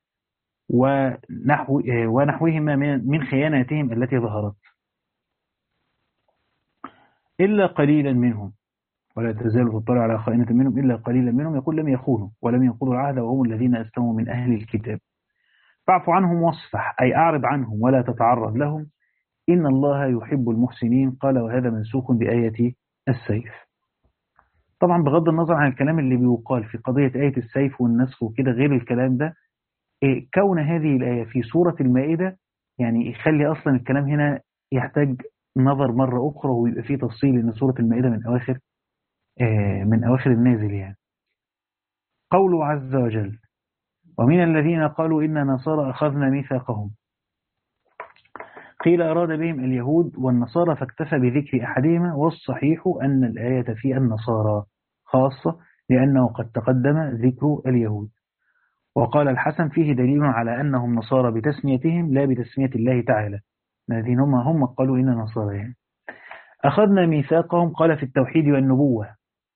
ونحو ونحوهما من خياناتهم التي ظهرت. إلا قليلا منهم ولا تزال تطلع على خائنة منهم إلا قليلا منهم يقول لم يخونوا ولم ينقضوا العهد وهم الذين أسلموا من أهل الكتاب فاعف عنهم واصفح أي أعرض عنهم ولا تتعرض لهم إن الله يحب المحسنين. قال وهذا منسوخ بآية السيف. طبعا بغض النظر عن الكلام اللي بيقال في قضية آية السيف والنسخ وكده غير الكلام ده، كون هذه الآية في سورة المائدة يعني يخلي أصلا الكلام هنا يحتاج نظر مرة أخرى ويبقى فيه تفصيل إن سورة المائدة من أواخر من أواخر النازل. يعني قوله عز وجل ومن الذين قالوا إن نصارى أخذنا ميثاقهم قيل أراد بهم اليهود والنصارى فاكتفى بذكر أحدهما والصحيح أن الآية في النصارى خاصة لأنه قد تقدم ذكر اليهود. وقال الحسن فيه دليل على أنهم نصارى بتسميتهم لا بتسمية الله تعالى الذين هم هم قالوا إن نصارى. يعني أخذنا ميثاقهم قال في التوحيد والنبوة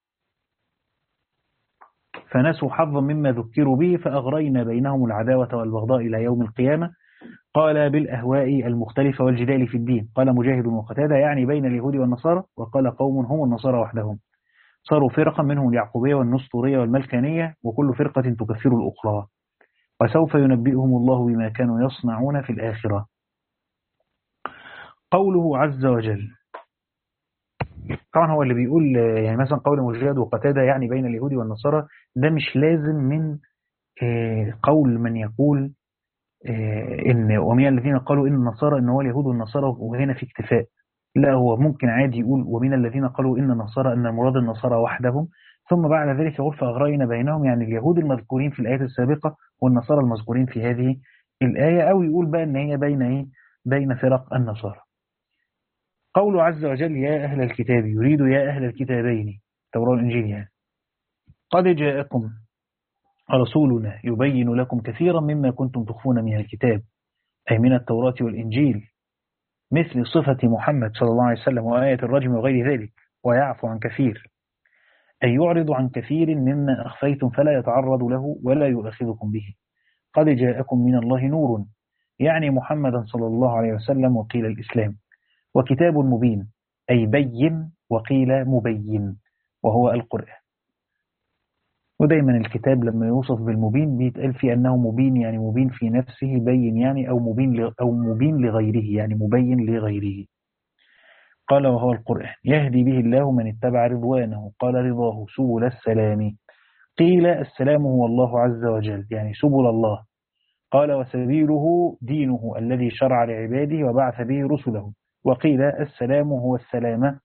فنسوا حظا مما ذكروا به فأغرينا بينهم العداوة والبغضاء إلى يوم القيامة. قال بالأهواء المختلفة والجدال في الدين. قال مجاهد وقتادة يعني بين اليهود والنصارى. وقال قوم هم النصارى وحدهم صاروا فرقا منهم اليعقوبية والنسطورية والملكانية وكل فرقة تكفر الأخرى وسوف ينبئهم الله بما كانوا يصنعون في الآخرة. قوله عز وجل طبعا هو اللي بيقول يعني مثلا قول مجاهد وقتادة يعني بين اليهود والنصارى ده مش لازم من قول من يقول إن ومن الذين قالوا إن النصارى إن هو اليهود والنصارى وهنا في اكتفاء. لا هو ممكن عادي يقول ومن الذين قالوا إن النصارى أن المراد النصارى وحدهم ثم بعد ذلك يقول فأغرينا بينهم يعني اليهود المذكورين في الآية السابقة والنصارى المذكورين في هذه الآية أو يقول بقى إن هي بين إيه بين فرق النصارى. قول عز وجل يا أهل الكتاب يريد يا أهل الكتابين التوراة والإنجيل يعني قد جاءكم رسولنا يبين لكم كثيرا مما كنتم تخفون من الكتاب أي من التوراة والإنجيل مثل صفة محمد صلى الله عليه وسلم وآية الرجم وغير ذلك ويعفو عن كثير أي يعرض عن كثير مما أخفيتم فلا يتعرض له ولا يؤاخذكم به. قد جاءكم من الله نور يعني محمدا صلى الله عليه وسلم وقيل الإسلام وكتاب مبين أي بين وقيل مبين وهو القرآن. ودايما الكتاب لما يوصف بالمبين بيتقال في أنه مبين يعني مبين في نفسه بين يعني أو مبين أو مبين لغيره يعني مبين لغيره. قال وهو القرآن يهدي به الله من اتبع رضوانه قال رضاه سبل السلام قيل السلام هو الله عز وجل يعني سبل الله. قال وسبيله دينه الذي شرع لعباده وبعث به رسله وقيل السلام هو السلامة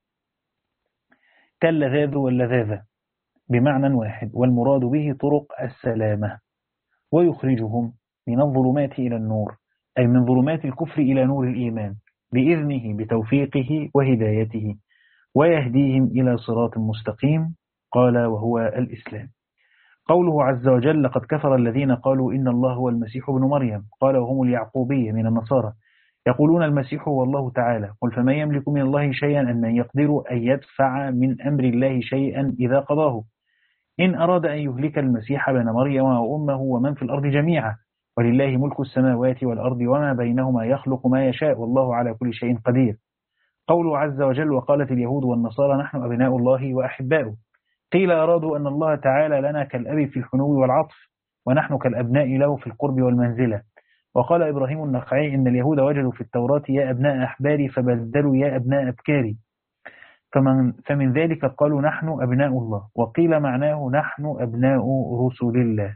كاللذاذ واللذاذة بمعنى واحد والمراد به طرق السلامة ويخرجهم من الظلمات إلى النور أي من ظلمات الكفر إلى نور الإيمان بإذنه بتوفيقه وهدايته ويهديهم إلى صراط مستقيم. قال وهو الإسلام. قوله عز وجل لقد كفر الذين قالوا إن الله هو المسيح ابن مريم قال وهم اليعقوبية من النصارى يقولون المسيح هو الله تعالى قل فمن يملك من الله شيئا أن يقدر أن يدفع من أمر الله شيئا إذا قضاه إن أراد أن يهلك المسيح ابن مريم وأمه ومن في الأرض جميعا ولله ملك السماوات والأرض وما بينهما يخلق ما يشاء والله على كل شيء قدير. قوله عز وجل وقالت اليهود والنصارى نحن أبناء الله وأحباؤه قيل أرادوا أن الله تعالى لنا كالأب في الحنو والعطف ونحن كالأبناء له في القرب والمنزلة. وقال إبراهيم النخعي إن اليهود وجدوا في التوراة يا أبناء أحباري فبدلوا يا أبناء أبكاري فمن, فمن ذلك قالوا نحن أبناء الله وقيل معناه نحن أبناء رسل الله.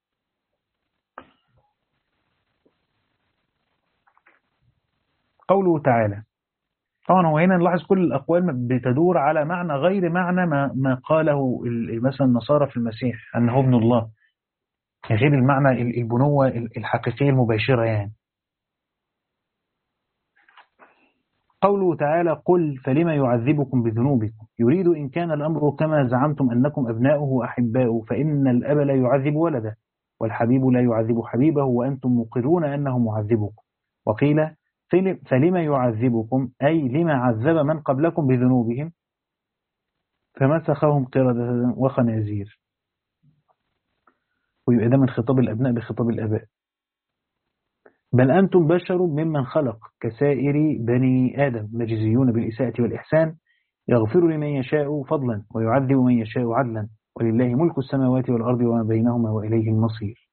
قوله تعالى طبعا هو هنا نلاحظ كل الأقوال بتدور على معنى غير معنى ما, ما قاله مثلا النصارى في المسيح أنه ابن الله غير المعنى البنوة الحقيقية المباشرة. يعني قوله تعالى قل فلما يعذبكم بذنوبكم يريد إن كان الأمر كما زعمتم أنكم أبناؤه وأحباؤه فإن الأب لا يعذب ولده والحبيب لا يعذب حبيبه وأنتم مقرون أنه معذبكم. وقيل فلما يعذبكم أي لما عذب من قبلكم بذنوبهم فمسخهم قردة وخنازير ويبقى ده من خطاب الأبناء بخطاب الأباء. بل أنتم بشر ممن خلق كسائر بني آدم مجزيون بالإساءة والإحسان يغفر لمن يشاء فضلا ويعذب من يشاء عدلا، ولله ملك السماوات والأرض وما بينهما وإليه المصير.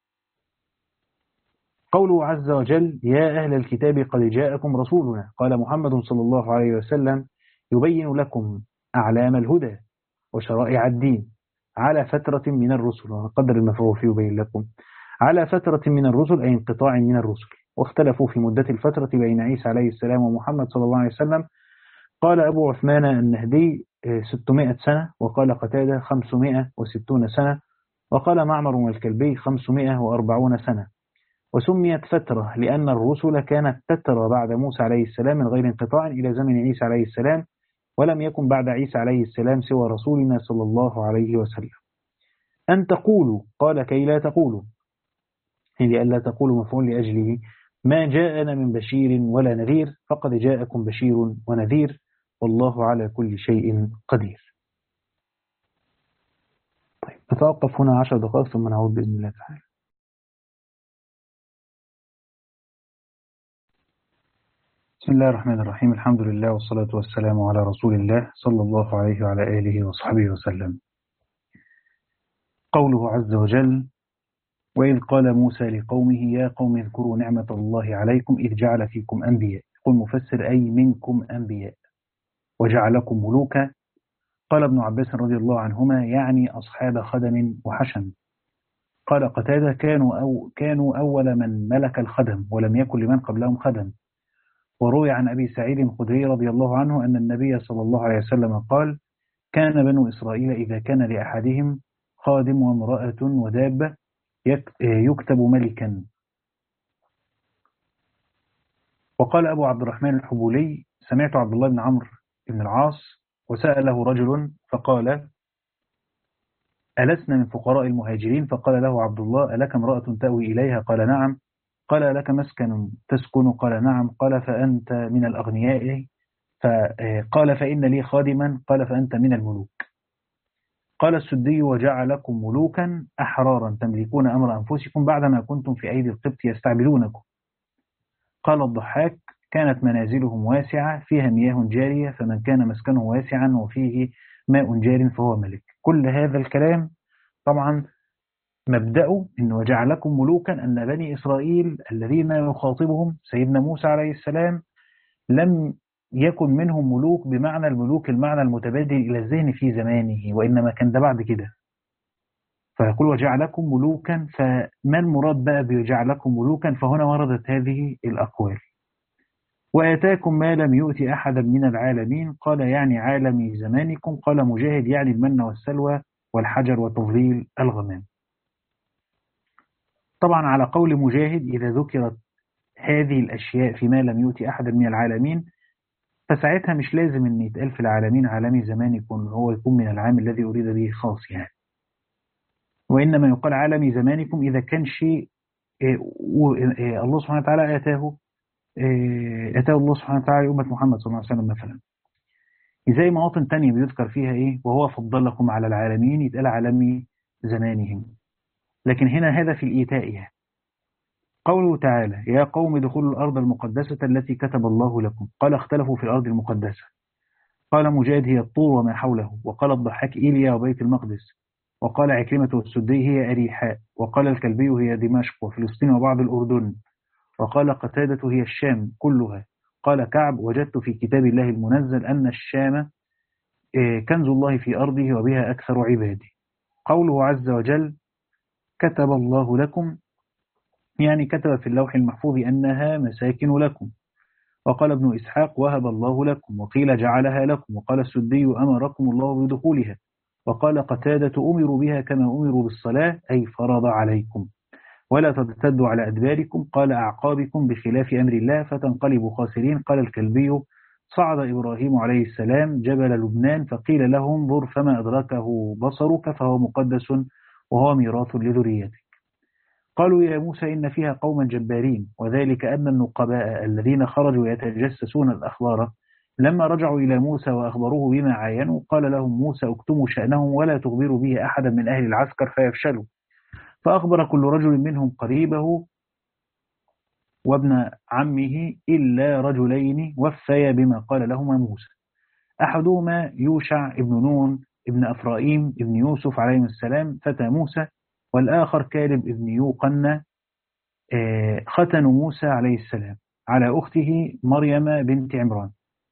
قوله عز وجل: يا أهل الكتاب قد جاءكم رسولنا. قال محمد صلى الله عليه وسلم: يبين لكم أعلام الهدى وشرائع الدين على فترة من الرسل. ونقدر المفعول فيه يبين لكم على فترة من الرسل، أي انقطاع من الرسل. واختلفوا في مدة الفترة بين عيسى عليه السلام ومحمد صلى الله عليه وسلم. قال أبو عثمان النهدي ستمائة سنة، وقال قتادة خمسمائة وستون سنة، وقال معمر والكلبي خمسمائة وأربعون سنة. وسميت فترة لأن الرسل كانت تترى بعد موسى عليه السلام من غير انقطاع إلى زمن عيسى عليه السلام، ولم يكن بعد عيسى عليه السلام سوى رسولنا صلى الله عليه وسلم. أن تقولوا، قال كي لا تقولوا، لئلا تقولوا مفعول لأجله ما جاءنا من بشير ولا نذير، فقد جاءكم بشير ونذير والله على كل شيء قدير. طيب، نتوقف هنا عشر دقائق ثم نعود بإذن الله تعالى. بسم الله الرحمن الرحيم. الحمد لله والصلاة والسلام على رسول الله صلى الله عليه وعلى آله وصحبه وسلم. قوله عز وجل: وإذ قال موسى لقومه يا قوم اذكروا نعمة الله عليكم إذ جعل فيكم أنبياء. قل مفسر أي منكم أنبياء وجعلكم ملوكا. قال ابن عباس رضي الله عنهما يعني أصحاب خدم وحشم. قال قتادة كانوا, أو كانوا أول من ملك الخدم ولم يكن لمن قبلهم خدم. وروي عن أبي سعيد الخدري رضي الله عنه أن النبي صلى الله عليه وسلم قال: كان بنو إسرائيل إذا كان لأحدهم خادم وامرأة ودابة يكتب ملكا. وقال أبو عبد الرحمن الحبولي: سمعت عبد الله بن عمرو بن العاص وسأله رجل فقال: ألسنا من فقراء المهاجرين؟ فقال له عبد الله: ألك امرأة تأوي إليها؟ قال: نعم. قال: لك مسكن تسكن؟ قال: نعم. قال: فأنت من الأغنياء؟ فقال: فإن لي خادما. قال: فأنت من الملوك. قال السدي: وجعلكم ملوكا أحرارا تملكون أمر أنفسكم بعدما كنتم في أيدي القبط يستعبدونكم. قال الضحاك: كانت منازلهم واسعة فيها مياه جارية، فمن كان مسكنه واسعا وفيه ماء جار فهو ملك. كل هذا الكلام طبعا مبدأه إن وجعلكم ملوكا أن بني إسرائيل الذين يخاطبهم سيدنا موسى عليه السلام لم يكن منهم ملوك بمعنى الملوك المعنى المتبادل إلى الذهن في زمانه، وإنما كان ده بعد كده. فيقول وجعلكم ملوكا، فما المراد بقى بجعلكم ملوكا؟ فهنا وردت هذه الأقوال. وآتاكم ما لم يؤت أحدا من العالمين. قال يعني عالم زمانكم. قال مجاهد يعني المن والسلوى والحجر وتضليل الغمام. طبعا على قول مجاهد إذا ذكرت هذه الأشياء فيما لم يؤت أحدا من العالمين فساعتها مش لازم أن يتقال في العالمين عالمي زمانكم هو يكون من العام الذي أريد به خاص يعني، وإنما يقال عالمي زمانكم إذا كان شيء الله سبحانه وتعالى آتاه آتاه الله سبحانه وتعالى أمة محمد صلى الله عليه وسلم مثلا. زي مواطن تانية بيذكر فيها إيه وهو فضلكم على العالمين يتقال عالمي زمانهم، لكن هنا هذا في الإيتاء يعني. قوله تعالى يا قوم ادخلوا الأرض المقدسة التي كتب الله لكم. قال اختلفوا في الأرض المقدسة. قال مجاهد هي الطور وما حوله، وقال الضحاك إيليا وبيت المقدس، وقال عكرمة والسدي هي أريحاء، وقال الكلبي هي دمشق وفلسطين وبعض الأردن، وقال قتادة هي الشام كلها. قال كعب وجدت في كتاب الله المنزل أن الشام كنز الله في أرضه وبها أكثر عباده. قوله عز وجل كتب الله لكم يعني كتب في اللوح المحفوظ أنها مساكن لكم. وقال ابن إسحاق وهب الله لكم، وقيل جعلها لكم، وقال السدي أمركم الله بدخولها، وقال قتادة أمروا بها كما أمروا بالصلاة أي فرض عليكم، ولا ترتدوا على أدباركم قال أعقابكم بخلاف أمر الله فتنقلبوا خاسرين. قال الكلبي صعد إبراهيم عليه السلام جبل لبنان فقيل له انظر فما أدركه بصرك فهو مقدس وهو ميراث لذريتك. قالوا يا موسى إن فيها قوما جبارين، وذلك أن النقباء الذين خرجوا يتجسسون الأخبار لما رجعوا إلى موسى وأخبروه بما عاينوا قال لهم موسى اكتموا شأنهم ولا تخبروا به أحدا من أهل العسكر فيفشلوا. فأخبر كل رجل منهم قريبه وابن عمه إلا رجلين وفيا بما قال لهما موسى. أحدهما يوشع ابن نون ابن أفرائيم ابن يوسف عليه السلام فتى موسى، والآخر كالب ابن يوقنة ختن موسى عليه السلام على أخته مريم بنت عمران.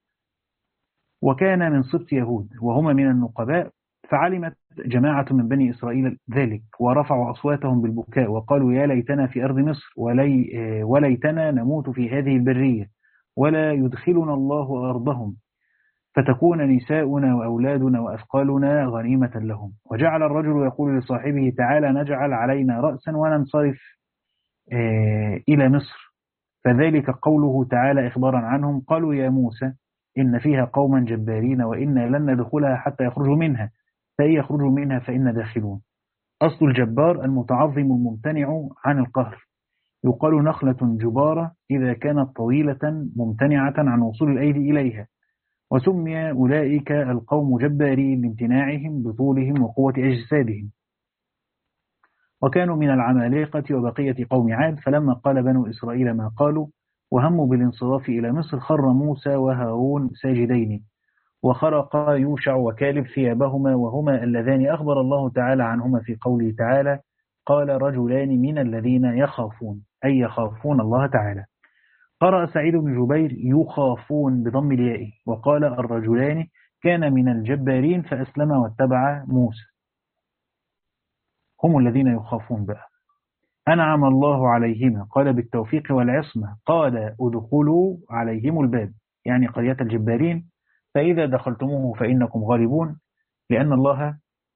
وكان من سبط يهود وهما من النقباء، فعلمت جماعة من بني إسرائيل ذلك ورفعوا أصواتهم بالبكاء وقالوا يا ليتنا في أرض مصر ولي وليتنا نموت في هذه البرية ولا يدخلنا الله أرضهم فتكون نساؤنا وأولادنا وأثقالنا غنيمة لهم. وجعل الرجل يقول لصاحبه تعالى نجعل علينا رأسا وننصرف إلى مصر، فذلك قوله تعالى إخبارا عنهم قالوا يا موسى إن فيها قوما جبارين وإنا لن ندخلها حتى يخرجوا منها فإن يخرجوا منها فإن داخلون. أصل الجبار المتعظم الممتنع عن القهر، يقال نخلة جبارة إذا كانت طويلة ممتنعة عن وصول الأيدي إليها، وسمي أولئك القوم جبارين لامتناعهم بطولهم وقوة أجسادهم. وكانوا من العمالقة وبقية قوم عاد، فلما قال بنو إسرائيل ما قالوا وهموا بالانصراف إلى مصر خر موسى وهارون ساجدين، وخرق يوشع وكالب ثيابهما وهما اللذان أخبر الله تعالى عنهما في قوله تعالى قال رجلان من الذين يخافون أي يخافون الله تعالى. قرأ سعيد بن جبير يخافون بضم الياء، وقال الرجلان كان من الجبارين فأسلم واتبع موسى. هم الذين يخافون بقى أنعم الله عليهما قال بالتوفيق والعصمة، قال ادخلوا عليهم الباب يعني قرية الجبارين فإذا دخلتموه فإنكم غالبون، لأن الله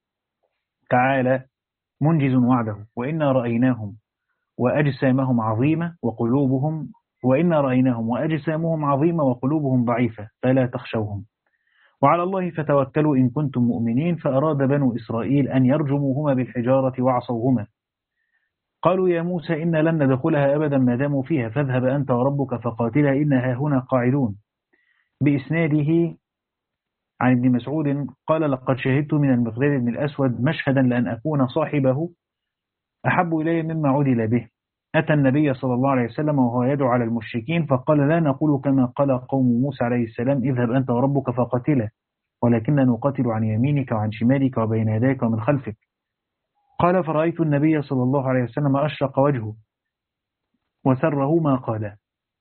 تعالى منجز وعده وإنا رأيناهم وأجسامهم عظيمة وقلوبهم وإنا رأيناهم وأجسامهم عظيمة وقلوبهم ضعيفة فلا تخشوهم وعلى الله فتوكلوا إن كنتم مؤمنين. فأراد بنو إسرائيل أن يرجموهما بالحجارة وعصوهما. قالوا يا موسى إن لن ندخلها أبدا ما داموا فيها فاذهب أنت وربك فقاتلا إنها هنا قاعدون. بإسناده عن ابن مسعود قال لقد شهدت من المقداد بن الأسود مشهدا لأن أكون صاحبه أحب إلي مما عدل به. أتى النبي صلى الله عليه وسلم وهو يدعو على المشركين فقال لا نقول كما قال قوم موسى عليه السلام اذهب أنت وربك فقاتلا ولكن نقاتل عن يمينك وعن شمالك وبين يديك ومن خلفك. قال فرأيت النبي صلى الله عليه وسلم أشرق وجهه وسره ما قال.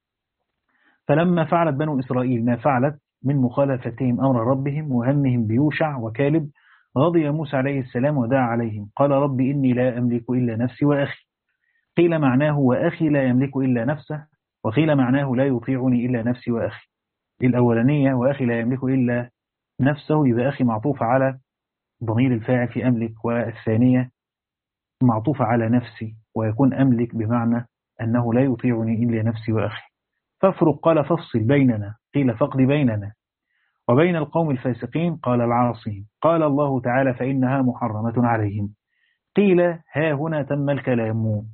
فلما فعلت بنو إسرائيل ما فعلت من مخالفتهم أمر ربهم وهمهم بيوشع وكالب غضي موسى عليه السلام ودعا عليهم قال رب إني لا أملك إلا نفسي وأخي. قيل معناه وأخي لا يملك إلا نفسه، وقيل معناه لا يطيعني إلا نفسي وأخي. الأولانية وأخي لا يملك إلا نفسه يبقى أخي معطوف على ضمير الفاعل في أملك، والثانية معطوف على نفسي ويكون أملك بمعنى أنه لا يطيعني إلا نفسي وأخي. فافرق قال فافصل بيننا، قيل فقد بيننا وبين القوم الفاسقين قال العاصين. قال الله تعالى فإنها محرمة عليهم. قيل ها هنا تم الكلام،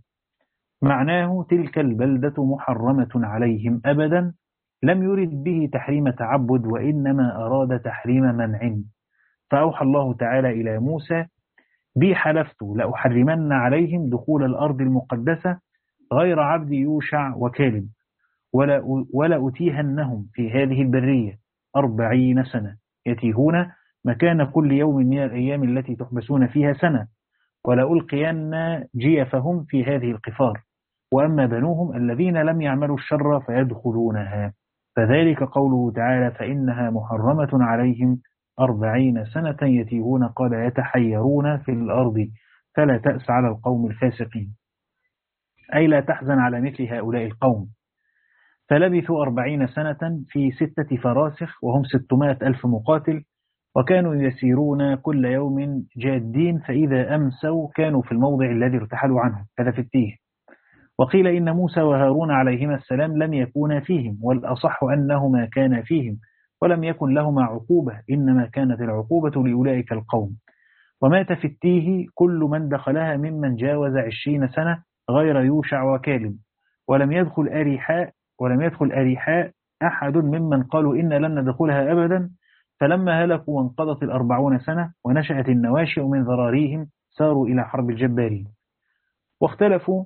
معناه تلك البلدة محرمة عليهم أبدا، لم يرد به تحريم تعبد وإنما أراد تحريم منع. فأوحى الله تعالى إلى موسى بي حلفت لأحرمن عليهم دخول الأرض المقدسة غير عبد يوشع وكالب ولا, ولا أتيهنهم في هذه البرية أربعين سنة يتيهون مكان كل يوم من الأيام التي تحبسون فيها سنة ولا ألقين جيفهم في هذه القفار، وأما بنوهم الذين لم يعملوا الشر فيدخلونها. فذلك قوله تعالى فإنها محرمة عليهم أربعين سنة يتيهون قال يتحيرون في الأرض فلا تأس على القوم الفاسقين، أي لا تحزن على مثل هؤلاء القوم. فلبثوا أربعين سنة في ستة فراسخ وهم ستمائة ألف مقاتل، وكانوا يسيرون كل يوم جادين فإذا أمسوا كانوا في الموضع الذي ارتحلوا عنه، هذا في التيه. وقيل إن موسى وهارون عليهما السلام لم يكونا فيهم، والأصح أنهما كانا فيهم ولم يكن لهما عقوبة، إنما كانت العقوبة لأولئك القوم. ومات في التيه كل من دخلها ممن جاوز عشرين سنة غير يوشع وكالب، ولم يدخل أريحاء ولم يدخل أريحاء أحد ممن قالوا إن لن ندخلها أبدا. فلما هلكوا وانقضت الأربعون سنة ونشأت النواشئ من ذراريهم ساروا إلى حرب الجبارين. واختلفوا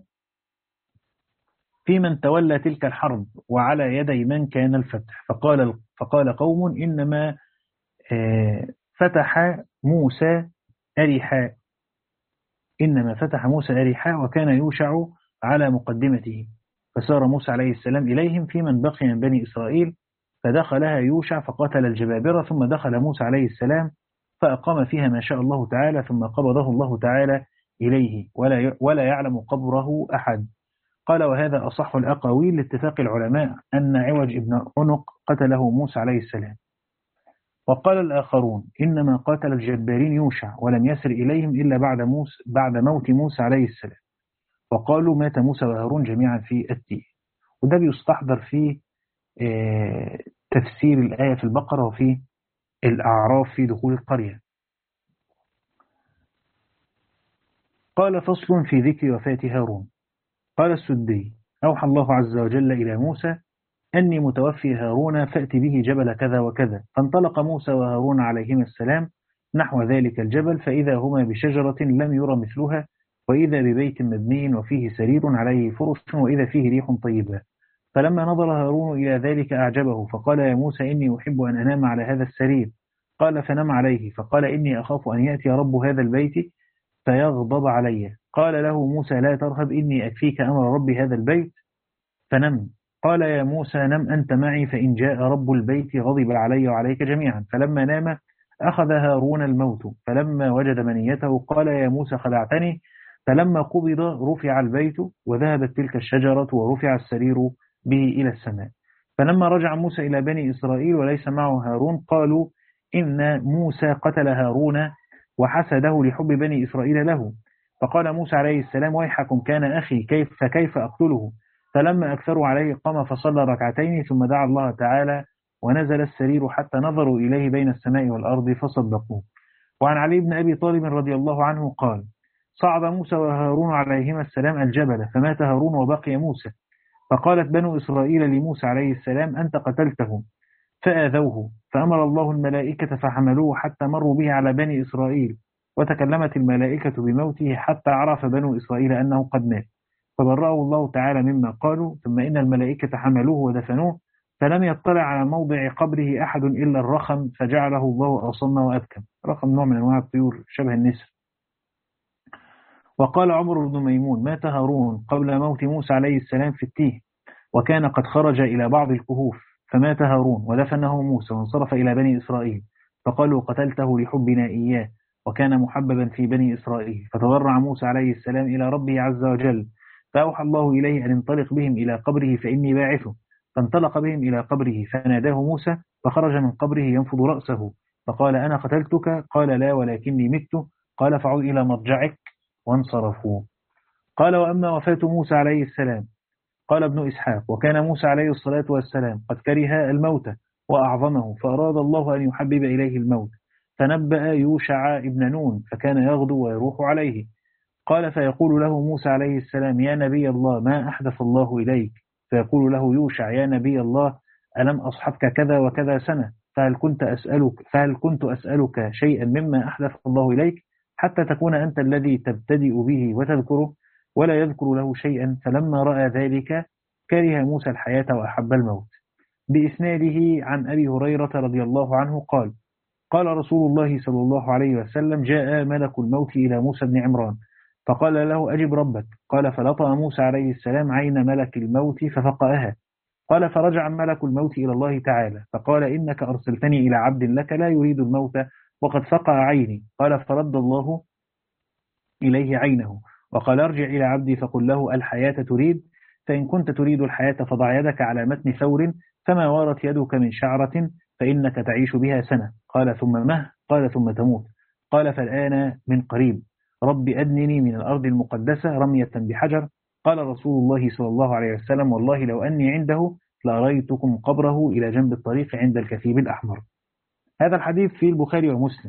في من تولى تلك الحرب وعلى يدي من كان الفتح، فقال, فقال قوم إنما فتح موسى أريحاء، إنما فتح موسى أريحاء وكان يوشع على مقدمته، فسار موسى عليه السلام إليهم في من بقي من بني إسرائيل، فدخلها يوشع فقتل الجبابرة، ثم دخل موسى عليه السلام فأقام فيها ما شاء الله تعالى، ثم قبضه الله تعالى إليه ولا ولا يعلم قبره أحد. قال وهذا أصح الأقاويل لاتفاق العلماء أن عوج ابن عنق قتله موسى عليه السلام. وقال الآخرون إنما قاتل الجبارين يوشع ولم يسر إليهم إلا بعد موسى بعد موت موسى عليه السلام، وقالوا مات موسى وهارون جميعا في التيه. وده بيستحضر في تفسير الآية في البقرة وفي الأعراف في دخول القرية. قال فصل في ذكر وفاة هارون. قال السدي أوحى الله عز وجل إلى موسى أني متوفي هارون فأت به جبل كذا وكذا، فانطلق موسى وهارون عليهما السلام نحو ذلك الجبل، فإذا هما بشجرة لم ير مثلها، وإذا ببيت مبني وفيه سرير عليه فرش، وإذا فيه ريح طيبة. فلما نظر هارون إلى ذلك أعجبه، فقال يا موسى إني أحب أن أنام على هذا السرير. قال فنم عليه، فقال إني أخاف أن يأتي رب هذا البيت فيغضب علي. قال له موسى لا ترهب، إني أكفيك أمر رب هذا البيت فنم. قال يا موسى نم أنت معي، فإن جاء رب البيت غضب علي وعليك جميعا. فلما نام أخذ هارون الموت، فلما وجد منيته قال يا موسى خدعتني. فلما قبض رفع البيت وذهبت تلك الشجرة ورفع السرير به إلى السماء. فلما رجع موسى إلى بني إسرائيل وليس معه هارون قالوا إن موسى قتل هارون وحسده لحب بني إسرائيل له. فقال موسى عليه السلام ويحكم كان أخي كيف فكيف أقتله. فلما أكثروا عليه قام فصلى ركعتين ثم دعا الله تعالى ونزل السرير حتى نظروا إليه بين السماء والأرض فصدقوه. وعن علي بن أبي طالب رضي الله عنه قال صعد موسى وهارون عليهما السلام الجبل، فمات هارون وبقي موسى، فقالت بنو إسرائيل لموسى عليه السلام أنت قتلته، فآذوه، فأمر الله الملائكة فحملوه حتى مروا به على بني إسرائيل، وتكلمت الملائكة بموته حتى عرف بنو إسرائيل أنه قد مات، فبرأه الله تعالى مما قالوا. ثم إن الملائكة حملوه ودفنوه، فلم يطلع على موضع قبره أحد إلا الرخم، فجعله الله أصم وأبكم. رخم نوع من أنواع الطيور شبه النسر. وقال عمر بن ميمون مات هارون قبل موت موسى عليه السلام في التيه، وكان قد خرج إلى بعض الكهوف، فمات هارون ودفنه موسى وانصرف إلى بني إسرائيل، فقالوا قتلته لحبنا إياه، وكان محببا في بني إسرائيل. فتضرع موسى عليه السلام إلى ربه عز وجل، فأوحى الله إليه أن انطلق بهم إلى قبره فإني باعثه. فانطلق بهم إلى قبره فناداه موسى، فخرج من قبره ينفض رأسه، فقال أنا قتلتك؟ قال لا ولكني مت. قال فعد إلى مرجعك، وانصرفوا. قال وأما وفاة موسى عليه السلام قال ابن إسحاق وكان موسى عليه الصلاة والسلام قد كره الموت وأعظمه، فأراد الله أن يحبب إليه الموت، فنبأ يوشع ابن نون فكان يغدو ويروح عليه. قال فيقول له موسى عليه السلام يا نبي الله ما أحدث الله إليك؟ فيقول له يوشع يا نبي الله ألم أصحبك كذا وكذا سنة، فهل كنت أسألك فهل كنت أسألك شيئا مما أحدث الله إليك حتى تكون أنت الذي تبتدئ به وتذكره؟ ولا يذكر له شيئا. فلما رأى ذلك كره موسى الحياة وأحب الموت. بإسناده عن أبي هريرة رضي الله عنه قال قال رسول الله صلى الله عليه وسلم جاء ملك الموت إلى موسى بن عمران فقال له أجب ربك. قال فلطأ موسى عليه السلام عين ملك الموت ففقأها. قال فرجع ملك الموت إلى الله تعالى فقال إنك أرسلتني إلى عبد لك لا يريد الموت وقد فقأ عيني. قال فرد الله إليه عينه وقال ارجع إلى عبدي فقل له الحياة تريد، فإن كنت تريد الحياة فضع يدك على متن ثور فما وارت يدك من شعرة فإنك تعيش بها سنة. قال ثم مه؟ قال ثم تموت. قال فالآن من قريب رب أدنني من الأرض المقدسة رمية بحجر. قال رسول الله صلى الله عليه وسلم والله لو أني عنده لأريتكم قبره إلى جنب الطريق عند الكثيب الأحمر. هذا الحديث في البخاري ومسلم.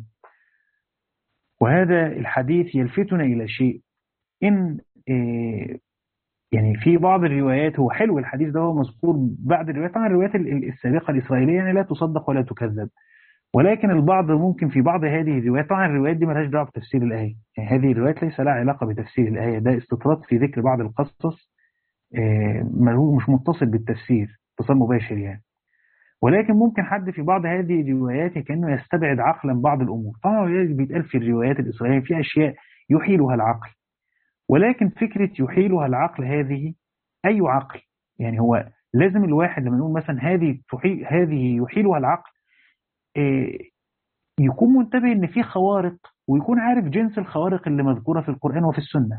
وهذا الحديث يلفتنا إلى شيء، إن إيه يعني في بعض الروايات هو حلو الحديث ده هو مذكور بعد الروايات عن الروايات السابقة الإسرائيلية يعني لا تصدق ولا تكذب، ولكن البعض ممكن في بعض هذه الروايات، طبعا الروايات دي ملهاش دعوه بتفسير الآية، يعني هذه الروايات ليس لها علاقة بتفسير الآية، ده استطراد في ذكر بعض القصص مش متصل بالتفسير اتصال مباشر يعني. ولكن ممكن حد في بعض هذه الروايات كأنه يستبعد عقلا بعض الأمور. طبعا بيتقال في الروايات الإسرائيلية في أشياء يحيلها العقل، ولكن فكرة يحيلها العقل هذه أي عقل؟ يعني هو لازم الواحد لما نقول مثلا هذه تحيل هذه يحيلها العقل إيه، يكون منتبه ان في خوارق، ويكون عارف جنس الخوارق اللي مذكورة في القرآن وفي السنة.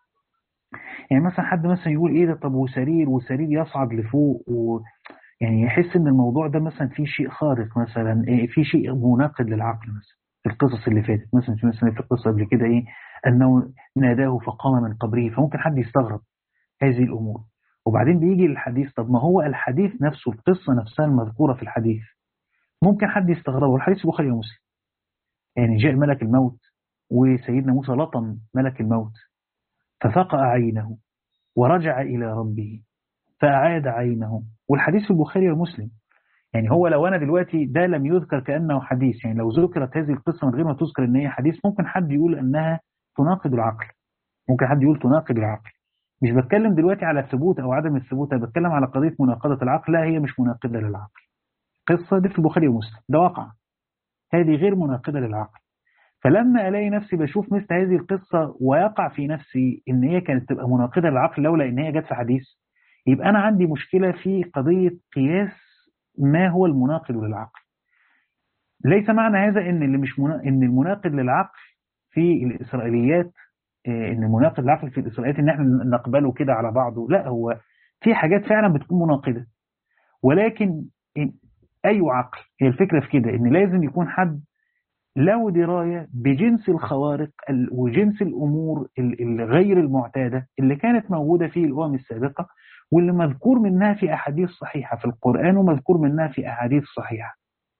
يعني مثلا حد مثلا يقول ايه ده، طب وسرير وسرير يصعد لفوق و... يعني يحس ان الموضوع ده مثلا في شيء خارق، مثلا إيه، في شيء مناقض للعقل. مثلا في القصص اللي فاتت مثلا في مثلا في القصة قبل كده ايه، انه ناداه فقام من قبره، فممكن حد يستغرب هذه الامور. وبعدين بيجي الحديث، طب ما هو الحديث نفسه القصة نفسها المذكورة في الحديث ممكن حد يستغربه. الحديث البخاري ومسلم، يعني جاء ملك الموت وسيدنا موسى لطم ملك الموت ففقأ عينه ورجع إلى ربه فأعاد عينه، والحديث في البخاري ومسلم. يعني هو لو أنا دلوقتي ده لم يذكر كأنه حديث، يعني لو ذكرت هذه القصة من غير ما تذكر أن هي حديث ممكن حد يقول أنها تناقض العقل، ممكن حد يقول تناقض العقل. مش بتكلم دلوقتي على الثبوت أو عدم الثبوت، أنا بتكلم على قضية مناقضة العقل. لا، هي مش مناقضة للعقل. قصة دي في البخاري ومسلم، ده واقع، هذه غير مناقضة للعقل. فلما ألاقي نفسي بشوف مثل هذه القصة ويقع في نفسي إن هي كانت تبقى مناقضة للعقل لولا إن هي جت في حديث، يبقى أنا عندي مشكلة في قضية قياس ما هو المناقض للعقل. ليس معنى هذا إن اللي مش منا... إن المناقض للعقل في الإسرائيليات، إن المناقض للعقل في الإسرائيليات إن إحنا نقبله كده على بعضه. لا، هو في حاجات فعلا بتكون مناقضة، ولكن أي عقل، هي الفكرة في كده إن لازم يكون حد له دراية بجنس الخوارق وجنس الأمور الغير المعتادة اللي كانت موجودة في الأمم السابقة، واللي مذكور منها في أحاديث صحيحة في القرآن ومذكور منها في أحاديث صحيحة.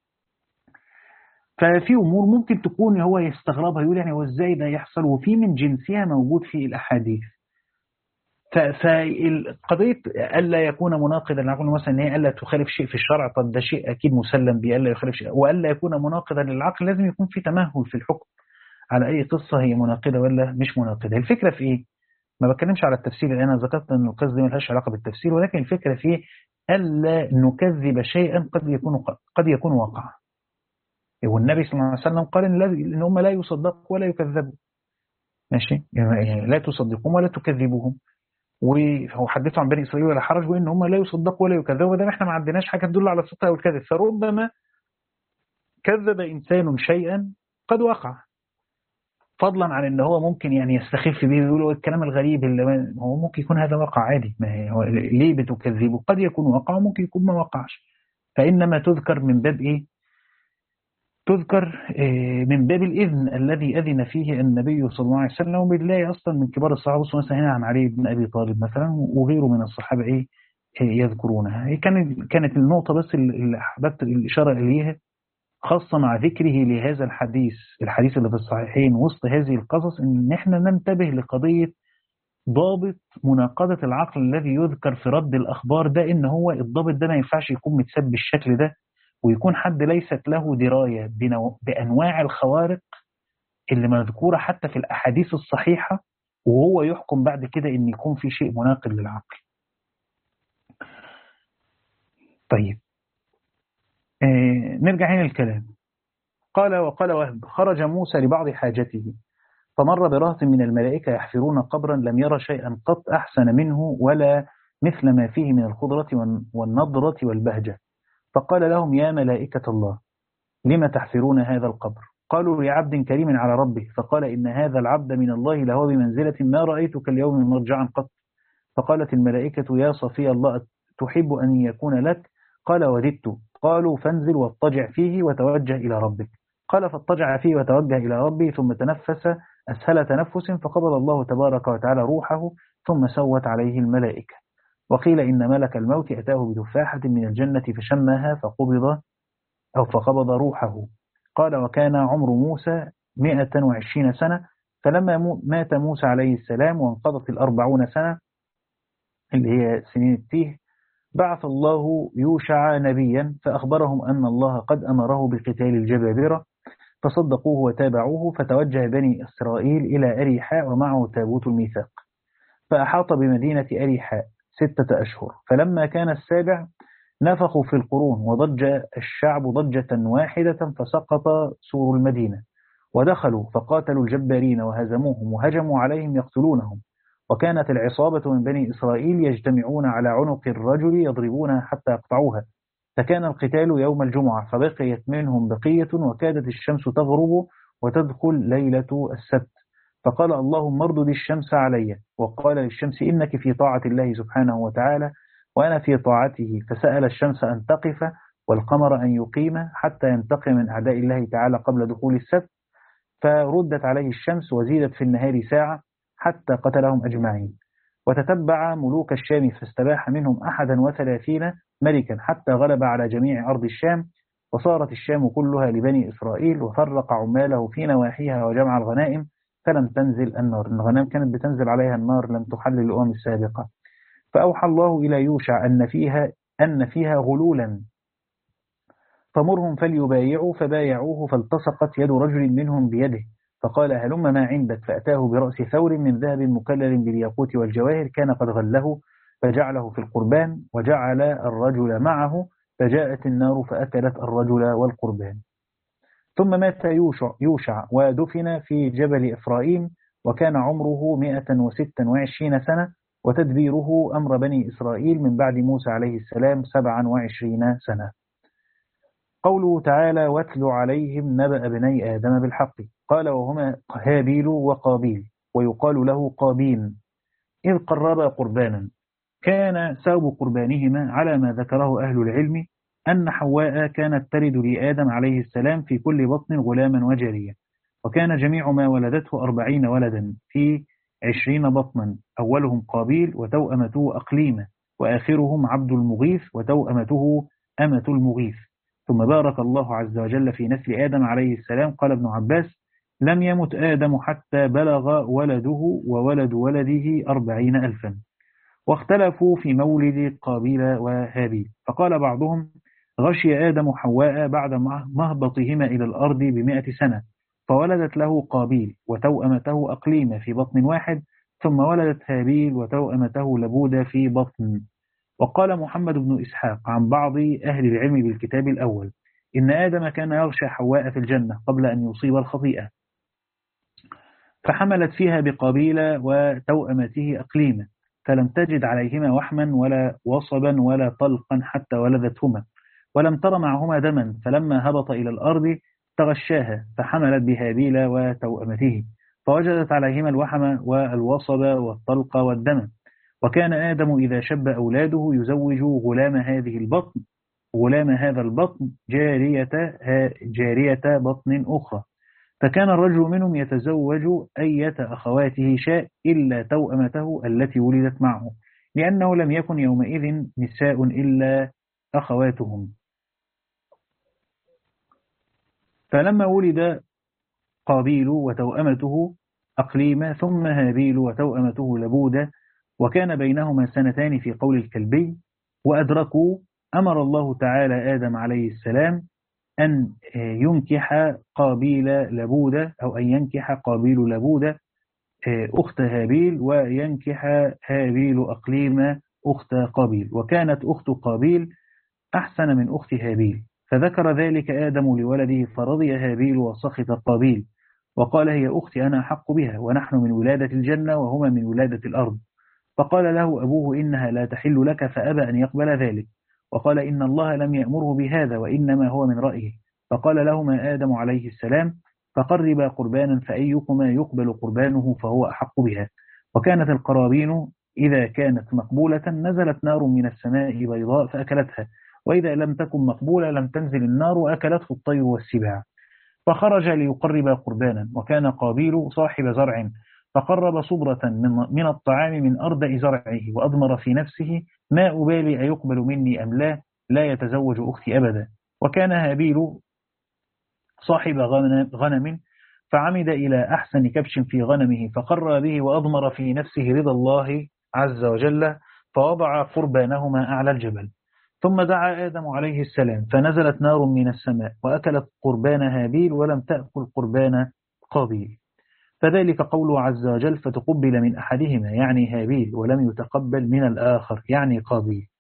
ففي أمور ممكن تكون هو يستغربها، يقول يعني هو إزاي ده يحصل، وفي من جنسها موجود في الأحاديث. فالقضية ألا يكون مناقضا، نقول مثلا هي ألا تخالف شيء في الشرع، طب ده شيء أكيد مسلم به ألا يخالف شيء، وألا يكون مناقضا للعقل لازم يكون في تمهل في الحكم على أي قصة هي مناقضة ولا مش مناقضة. الفكرة في إيه؟ ما بتكلمش على التفسير، لأن أنا ذكرت أن القصة دي ملهاش علاقة بالتفسير، ولكن الفكرة في ألا نكذب شيئا قد يكون قد يكون واقعا. والنبي صلى الله عليه وسلم قال إن هم لا يصدقوا ولا يكذبوا، ماشي، يعني لا تصدقوهم ولا تكذبوهم، وهو حدثوا عن بني إسرائيل ولا حرج، وإن هم لا يصدقوا ولا يكذبوا، وده احنا ما عندناش حاجة تدل على الصدق أو الكذب. فربما كذب إنسان شيئا قد وقع، فضلا عن ان هو ممكن يعني يستخف به ويقول الكلام الغريب اللي هو ممكن يكون هذا وقع عادي. ما هو ليه بتكذبه؟ قد يكون وقع وممكن يكون ما وقعش، فإنما تذكر من باب إيه؟ تذكر إيه؟ من باب الإذن الذي أذن فيه النبي صلى الله عليه وسلم. وبالله أصلا من كبار الصحابة مثلا هنا عن علي بن أبي طالب مثلا وغيره من الصحابة إيه يذكرونها. كانت كانت النقطة بس اللي أحببت الإشارة إليها، خاصة مع ذكره لهذا الحديث الحديث اللي في الصحيحين وسط هذه القصص، إن إحنا ننتبه لقضية ضابط مناقضة العقل الذي يذكر في رد الأخبار ده، إن هو الضابط ده ما ينفعش يكون متسب بالشكل ده، ويكون حد ليست له دراية بأنواع الخوارق اللي مذكورة حتى في الأحاديث الصحيحة، وهو يحكم بعد كده إن يكون في شيء مناقض للعقل. طيب آه نرجع هنا الكلام. قال وقال وهب خرج موسى لبعض حاجته فمر برهط من الملائكة يحفرون قبرا لم يرى شيئا قط أحسن منه ولا مثل ما فيه من الخضرة والنضرة والبهجة، فقال لهم يا ملائكة الله لم تحفرون هذا القبر؟ قالوا لعبد كريم على ربه، فقال إن هذا العبد من الله لهو بمنزلة ما رأيتك اليوم مرجعا قط. فقالت الملائكة يا صفي الله تحب أن يكون لك؟ قال وددت. قالوا فانزل واضطجع فيه وتوجه إلى ربك. قال فاضطجع فيه وتوجه إلى ربه ثم تنفس أسهل تنفس فقبض الله تبارك وتعالى روحه ثم سوت عليه الملائكة. وقيل إن ملك الموت أتاه بتفاحة من الجنة فشمها فقبض أو فقبض روحه. قال وكان عمر موسى مئة وعشرين سنة، فلما مات موسى عليه السلام وانقضت الأربعون سنة اللي هي سنين التيه بعث الله يوشع نبيا فأخبرهم أن الله قد أمره بقتال الجبابرة فصدقوه وتابعوه، فتوجه بني إسرائيل إلى أريحاء ومعه تابوت الميثاق، فأحاط بمدينة أريحاء ستة أشهر. فلما كان السابع نفخوا في القرون وضج الشعب ضجة واحدة فسقط سور المدينة، ودخلوا فقاتلوا الجبارين وهزموهم وهجموا عليهم يقتلونهم. وكانت العصابة من بني إسرائيل يجتمعون على عنق الرجل يضربونها حتى يقطعوها، فكان القتال يوم الجمعة فبقيت منهم بقية، وكادت الشمس تغرب وتدخل ليلة السبت، فقال اللهم اردد الشمس علي، وقال للشمس إنك في طاعة الله سبحانه وتعالى وأنا في طاعته، فسأل الشمس أن تقف والقمر أن يقيم حتى ينتقم من أعداء الله تعالى قبل دخول السبت، فردت عليه الشمس وزيدت في النهار ساعة حتى قتلهم أجمعين. وتتبع ملوك الشام فاستباح منهم أحدا وثلاثين ملكا حتى غلب على جميع أرض الشام، وصارت الشام كلها لبني إسرائيل، وفرق عماله في نواحيها وجمع الغنائم فلم تنزل النار. الغنائم كانت بتنزل عليها النار، لم تحل الأمم السابقة. فأوحى الله إلى يوشع أن فيها أن فيها غلولا فمرهم فليبايعوا، فبايعوه فالتصقت يد رجل منهم بيده، فقال هلم ما عندك، فأتاه برأس ثور من ذهب مكلل بالياقوت والجواهر كان قد غله، فجعله في القربان وجعل الرجل معه، فجاءت النار فأكلت الرجل والقربان. ثم مات يوشع, يوشع ودفن في جبل إفرائيم، وكان عمره مئة وستة وعشرين سنة، وتدبيره أمر بني إسرائيل من بعد موسى عليه السلام سبعا وعشرين سنة. قوله تعالى واتل عليهم نبأ بني آدم بالحق، قال وهما هابيل وقابيل، ويقال له قابين، إذ قربا قربانا. كان سبب قربانهما على ما ذكره أهل العلم أن حواء كانت تلد لآدم عليه السلام في كل بطن غلاما وجارية، وكان جميع ما ولدته أربعين ولدا في عشرين بطنا، أولهم قابيل وتوأمته أقليمة، وآخرهم عبد المغيث وتوأمته أمة المغيث. ثم بارك الله عز وجل في نسل آدم عليه السلام. قال ابن عباس لم يمت آدم حتى بلغ ولده وولد ولده أربعين ألفا. واختلفوا في مولد قابيل وهابيل، فقال بعضهم غشي آدم حواء بعد مهبطهما إلى الأرض بمئة سنة، فولدت له قابيل وتوأمته أقليمة في بطن واحد، ثم ولدت هابيل وتوأمته لبودة في بطن. وقال محمد بن إسحاق عن بعض أهل العلم بالكتاب الأول إن آدم كان يغشى حواء في الجنة قبل أن يصيب الخطيئة، فحملت فيها بقابيل وتوأمته أقليمة، فلم تجد عليهما وحما ولا وصبا ولا طلقا حتى ولدتهما، ولم تر معهما دما، فلما هبط إلى الأرض تغشاها، فحملت بهابيل وتوأمته، فوجدت عليهما الوحم والوصب والطلق والدم. وكان آدم إذا شب أولاده يزوج غلام هذه البطن غلام هذا البطن جارية, جارية بطن أخرى، فكان الرجل منهم يتزوج أية أخواته شاء إلا توأمته التي ولدت معه، لأنه لم يكن يومئذ نساء إلا أخواتهم. فلما ولد قابيل وتوأمته أقليمة، ثم هابيل وتوأمته لبودة، وكان بينهما سنتان في قول الكلبي، وأدركوا، أمر الله تعالى آدم عليه السلام أن ينكح قابيل لبودة، أو أن ينكح قابيل لبودة أخت هابيل، وينكح هابيل أقليم أخت قابيل، وكانت أخت قابيل أحسن من أخت هابيل، فذكر ذلك آدم لولده فرضي هابيل وسخط قابيل، وقال هي أختي أنا أحق بها، ونحن من ولادة الجنة وهما من ولادة الأرض. فقال له أبوه إنها لا تحل لك، فأبى أن يقبل ذلك، وقال إن الله لم يأمره بهذا وإنما هو من رأيه. فقال لهما آدم عليه السلام فقربا قربانا فأيكما يقبل قربانه فهو أحق بها. وكانت القرابين إذا كانت مقبولة نزلت نار من السماء بيضاء فأكلتها، وإذا لم تكن مقبولة لم تنزل النار وأكلته الطير والسباع. فخرج ليقرب قربانا، وكان قابيل صاحب زرع، فقرب صبرة من الطعام من أردأ زرعه، وأضمر في نفسه ما أبالي أيقبل مني أم لا، لا يتزوج أختي أبدا. وكان هابيل صاحب غنم، فعمد إلى أحسن كبش في غنمه فقر به، وأضمر في نفسه رضا الله عز وجل، فوضع قربانهما أعلى الجبل. ثم دعا آدم عليه السلام فنزلت نار من السماء وأكلت قربان هابيل ولم تأكل قربان قابيل، فذلك قوله عز وجل فتقبل من أحدهما يعني هابيل ولم يتقبل من الآخر يعني قابيل.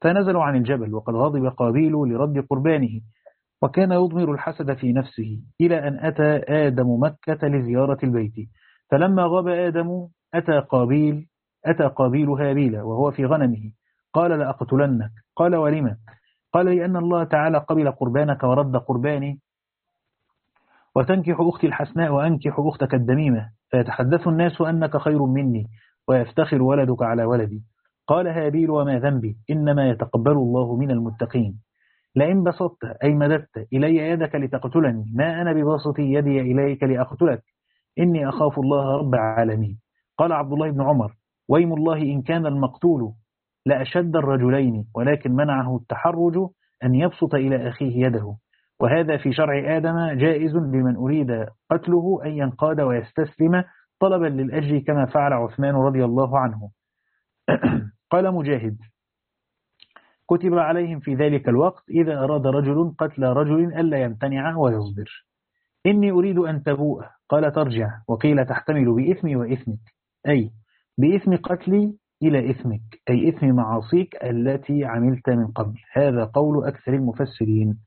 فنزلوا عن الجبل وقد غضب قابيل لرد قربانه، وكان يضمر الحسد في نفسه، إلى أن أتى آدم مكة لزيارة البيت. فلما غاب آدم أتى قابيل أتى قابيل هابيل وهو في غنمه، قال لأقتلنك. قال ولم؟ قال لأن الله تعالى قبل قربانك ورد قرباني، وتنكح أختي الحسناء وأنكح أختك الدميمة، فيتحدث الناس أنك خير مني، ويفتخر ولدك على ولدي. قال هابيل وما ذنبي، إنما يتقبل الله من المتقين. لئن بسطت أي مددت إلي يدك لتقتلني، ما أنا بباسط يدي إليك لأقتلك، إني أخاف الله رب العالمين. قال عبد الله بن عمر: ويم الله إن كان المقتول لأشد الرجلين، ولكن منعه التحرج أن يبسط إلى أخيه يده، وهذا في شرع آدم جائز لمن أريد قتله أن ينقاد ويستسلم طلبا للأجر، كما فعل عثمان رضي الله عنه. قال مجاهد: كتب عليهم في ذلك الوقت إذا أراد رجل قتل رجل ألا يمتنع ويصبر. إني أريد أن تبوء، قال ترجع، وقيل تحتمل بإثمي وإثمك، أي بإثم قتلي إلى إثمك، أي إثم معاصيك التي عملت من قبل. هذا قول أكثر المفسرين.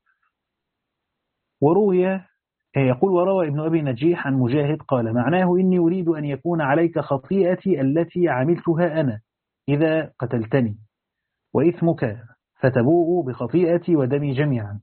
وروي يقول وروى ابن أبي نجيح عن مجاهد قال معناه: إني أريد أن يكون عليك خطيئتي التي عملتها أنا إذا قتلتني، وإثمك فتبوء بخطيئتي ودمي جميعا.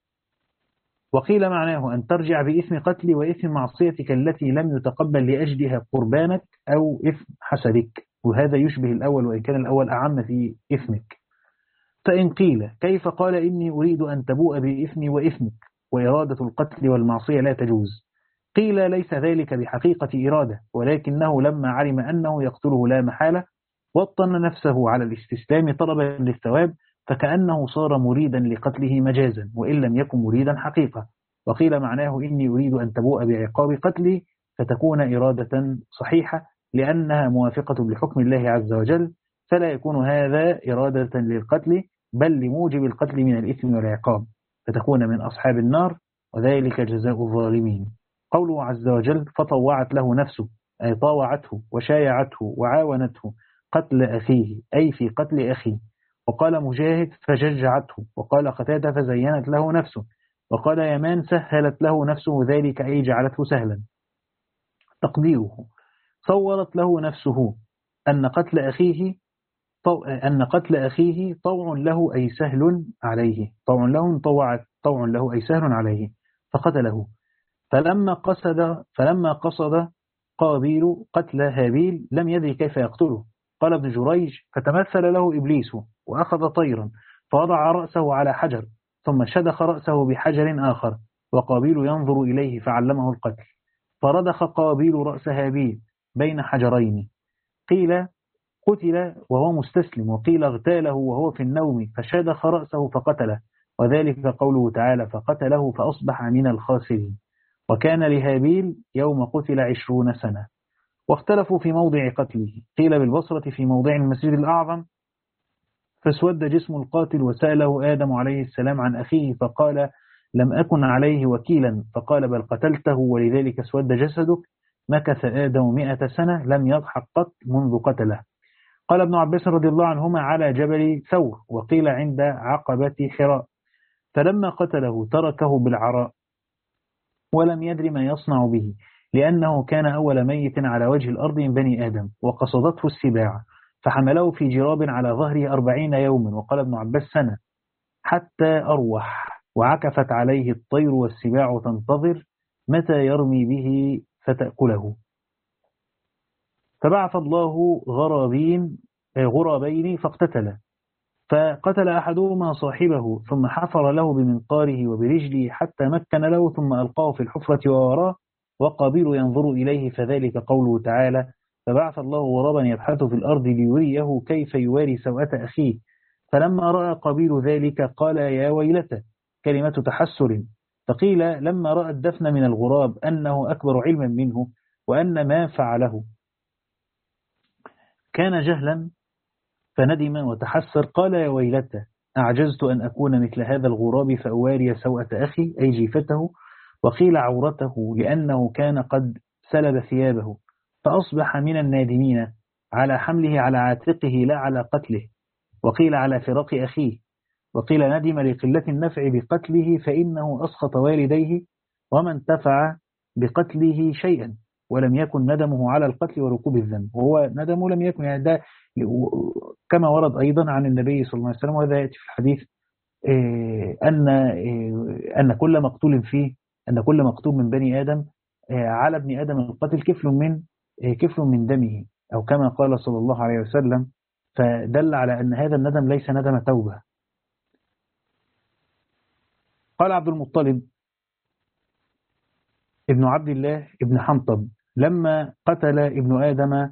وقيل معناه أن ترجع بإثم قتلي وإثم معصيتك التي لم يتقبل لأجلها قربانك أو إثم حسدك، وهذا يشبه الأول وإن كان الأول أعم في إثمك. فإن قيل كيف قال إني أريد أن تبوء بإثمي وإثمك وإرادة القتل والمعصية لا تجوز؟ قيل ليس ذلك بحقيقة إرادة، ولكنه لما علم أنه يقتله لا محالة وطن نفسه على الاستسلام طلبا للثواب، فكأنه صار مريدا لقتله مجازا وإن لم يكن مريدا حقيقة. وقيل معناه إني أريد أن تبوء بعقاب قتلي، فتكون إرادة صحيحة لأنها موافقة لحكم الله عز وجل، فلا يكون هذا إرادة للقتل بل لموجب القتل من الإثم والعقاب، فتكون من أصحاب النار، وذلك جزاء الظالمين. قوله عز وجل: فطوعت له نفسه، أي طاوعته وشايعته وعاونته قتل أخيه، أي في قتل أخيه. وقال مجاهد: فشجعته. وقال قتادة: فزينت له نفسه. وقال يمان: سهلت له نفسه ذلك، أي جعلته سهلا. تقديره: صورت له نفسه أن قتل أخيه طو... أن قتل أخيه طوع له أي سهل عليه، طوع له طوع طوع له أي سهل عليه، فقتله. فلما قصد فلما قصد قابيل قتل هابيل لم يدري كيف يقتله. قال ابن جريج: فتمثل له إبليس وأخذ طيرا فوضع رأسه على حجر، ثم شدخ رأسه بحجر آخر، وقابيل ينظر إليه فعلمه القتل، فرضخ قابيل رأس هابيل بين حجرين. قيل قتل وهو مستسلم، وقيل اغتاله وهو في النوم فشدخ رأسه فقتله، وذلك قوله تعالى: فقتله فأصبح من الخاسرين. وكان لهابيل يوم قتل عشرون سنة. واختلفوا في موضع قتله، قيل بالبصرة في موضع المسجد الأعظم، فاسود جسم القاتل وسأله آدم عليه السلام عن أخيه فقال: لم أكن عليه وكيلا، فقال: بل قتلته ولذلك اسود جسدك. مكث آدم مئة سنة لم يضحك قط منذ قتله. قال ابن عباس رضي الله عنهما: على جبل ثور، وقيل عند عقبة حراء. فلما قتله تركه بالعراء ولم يدر ما يصنع به، لأنه كان أول ميت على وجه الأرض من بني آدم، وقصدته السباع، فحمله في جراب على ظهره أربعين يوما، وقال ابن عباس سنة، حتى أروح، وعكفت عليه الطير والسباع تنتظر متى يرمي به فتأكله. فبعث الله غرابين غرابين فاقتتلا، فقتل أحدهما صاحبه، ثم حفر له بمنقاره وبرجله حتى مكن له، ثم ألقاه في الحفرة ووراه، وقابيل ينظر إليه، فذلك قوله تعالى: فبعث الله غرابا يبحث في الأرض ليريه كيف يواري سوءة أخيه. فلما رأى قابيل ذلك قال: يا ويلته، كلمة تحسر. فقيل لما رأى الدفن من الغراب أنه أكبر علما منه، وأن ما فعله كان جهلا، فندم وتحسر، قال: يا ويلته، أعجزت أن أكون مثل هذا الغراب فأواري سوءة أخي، أي جيفته. وقيل عورته، لأنه كان قد سلب ثيابه، فأصبح من النادمين على حمله على عاتقه لا على قتله. وقيل على فراق أخيه، وقيل ندم لقلة النفع بقتله فإنه أسخط والديه وما انتفع بقتله شيئا، ولم يكن ندمه على القتل وركوب الذنب، وهو ندمه لم يكن يعني ده كما ورد أيضا عن النبي صلى الله عليه وسلم، وهذا يأتي في الحديث أن أن كل مقتول فيه أن كل مقتول من بني آدم على ابن آدم القتل كفل من كفل من دمه، أو كما قال صلى الله عليه وسلم، فدل على أن هذا الندم ليس ندم توبة. قال عبد المطلب ابن عبد الله ابن حنطب لما قتل ابن آدم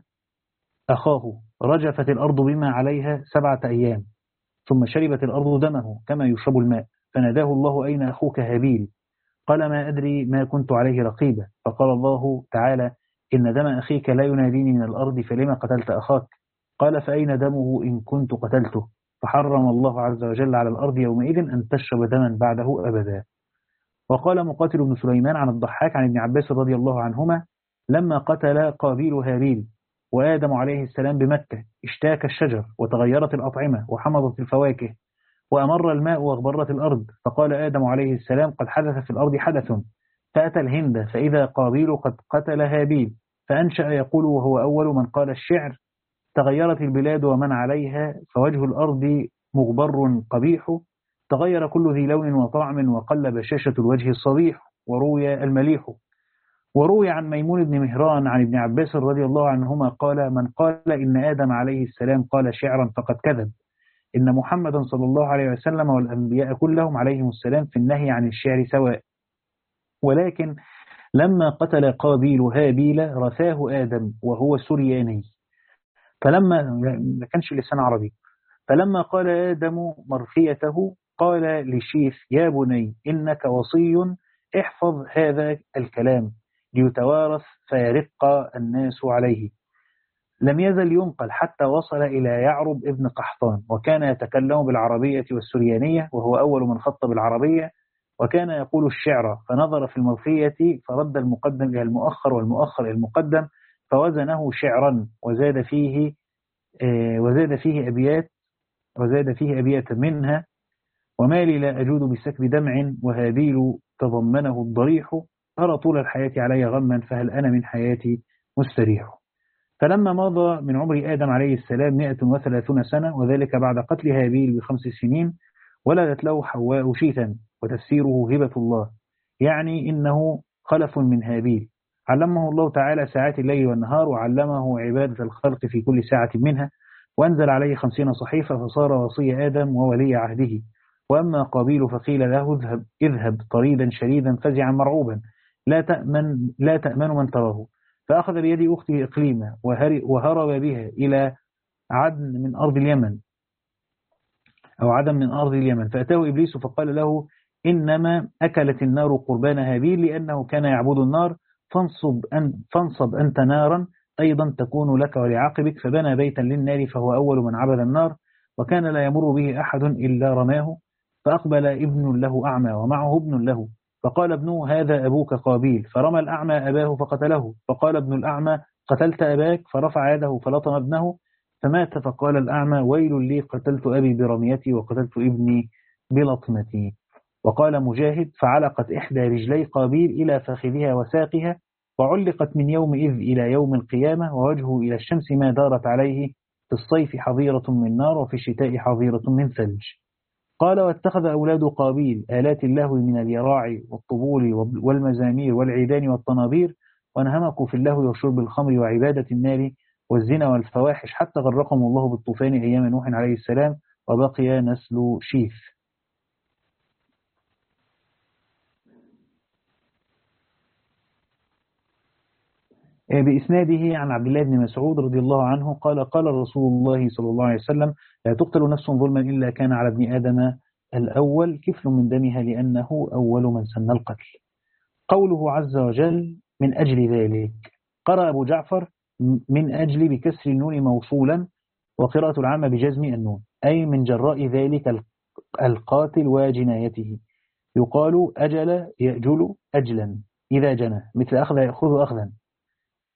أخاه رجفت الأرض بما عليها سبعة أيام، ثم شربت الأرض دمه كما يشرب الماء، فناداه الله أين أخوك هابيل؟ قال ما أدري ما كنت عليه رقيبا، فقال الله تعالى إن دم أخيك لا يناديني من الأرض فلما قتلت أخاك؟ قال فأين دمه إن كنت قتلته؟ فحرم الله عز وجل على الأرض يومئذ أن تشرب دما بعده أبدا. وقال مقاتل بن سليمان عن الضحاك عن ابن عباس رضي الله عنهما لما قتل قابيل هابيل وآدم عليه السلام بمكة اشتاك الشجر وتغيرت الأطعمة وحمضت الفواكه وأمر الماء واغبرت الأرض، فقال آدم عليه السلام قد حدث في الأرض حدث، فأتى الهند فإذا قابيل قد قتل هابيل، فأنشأ يقول وهو أول من قال الشعر تغيرت البلاد ومن عليها فوجه الأرض مغبر قبيح، تغير كل ذي لون وطعم وقل بشاشة الوجه الصبيح وروي المليح. وروي عن ميمون بن مهران عن ابن عباس رضي الله عنهما قال من قال إن آدم عليه السلام قال شعرا فقد كذب، إن محمدا صلى الله عليه وسلم والأنبياء كلهم عليهم السلام في النهي عن الشعر سواء، ولكن لما قتل قابيل هابيل رثاه آدم وهو سرياني، فلما ما كانش لسان عربي، فلما قال آدم مرثيته قال لشيث يا بني إنك وصي احفظ هذا الكلام ليتوارث فيرق الناس عليه. لم يزل ينقل حتى وصل إلى يعرب ابن قحطان، وكان يتكلم بالعربية والسريانية وهو أول من خط بالعربية، وكان يقول الشعر، فنظر في المرثية فرد المقدم إلى المؤخر والمؤخر إلى المقدم فوزنه شعرا وزاد فيه وزاد فيه أبيات وزاد فيه أبيات منها وما لي لا أجود بسكب دمع وهابيل تضمنه الضريح، أرى طول الحياة علي غما فهل أنا من حياتي مستريح. فلما مضى من عمر آدم عليه السلام مئة وثلاثون سنة وذلك بعد قتل هابيل بخمس سنين ولدت له حواء شيثا، وتفسيره هبة الله يعني إنه خلف من هابيل، علمه الله تعالى ساعات الليل والنهار وعلمه عبادة الخلق في كل ساعة منها، وأنزل عليه خمسين صحيفة فصار وصي آدم وولي عهده. وأما قابيل فقيل له اذهب, اذهب طريدا شريدا فزعا مرعوبا لا تأمن, لا تأمن من تراه، فأخذ بيد أخته إقليمة وهرب بها إلى عدن من أرض اليمن أو عدن من أرض اليمن، فأتاه إبليس فقال له إنما أكلت النار قربان هابيل لأنه كان يعبد النار، فانصب, أن فانصب أنت نارا أيضا تكون لك ولعقبك، فبنى بيتا للنار فهو أول من عبد النار، وكان لا يمر به أحد إلا رماه، فأقبل ابن له أعمى ومعه ابن له، فقال ابنه هذا أبوك قابيل، فرمى الأعمى أباه فقتله، فقال ابن الأعمى قتلت أباك، فرفع يده فلطم ابنه فمات، فقال الأعمى ويل لي قتلت أبي برميتي وقتلت ابني بلطمتي. وقال مجاهد فعلقت إحدى رجلي قابيل إلى فخذها وساقها وعلقت من يومئذ إلى يوم القيامة، ووجهه إلى الشمس ما دارت عليه، في الصيف حظيرة من نار وفي الشتاء حظيرة من ثلج. قال واتخذ أولاد قابيل آلات اللهو من اليراع والطبول والمزامير والعيدان والطنابير، وانهمكوا في اللهو وشرب الخمر وعبادة النار والزنا والفواحش حتى غرقهم الله بالطوفان أيام نوح عليه السلام، وبقي نسل شيث. بإسناده عن عبد الله بن مسعود رضي الله عنه قال قال رسول الله صلى الله عليه وسلم لا تقتل نفس ظلما إلا كان على ابن آدم الأول كفل من دمها لأنه أول من سن القتل. قوله عز وجل من أجل ذلك، قرأ أبو جعفر من أجل بكسر النون موصولا، وقراءة العامة بجزم النون، أي من جراء ذلك القاتل وجنايته، يقال أجل يأجل أجلا إذا جنى، مثل أخذ يأخذ أخذا.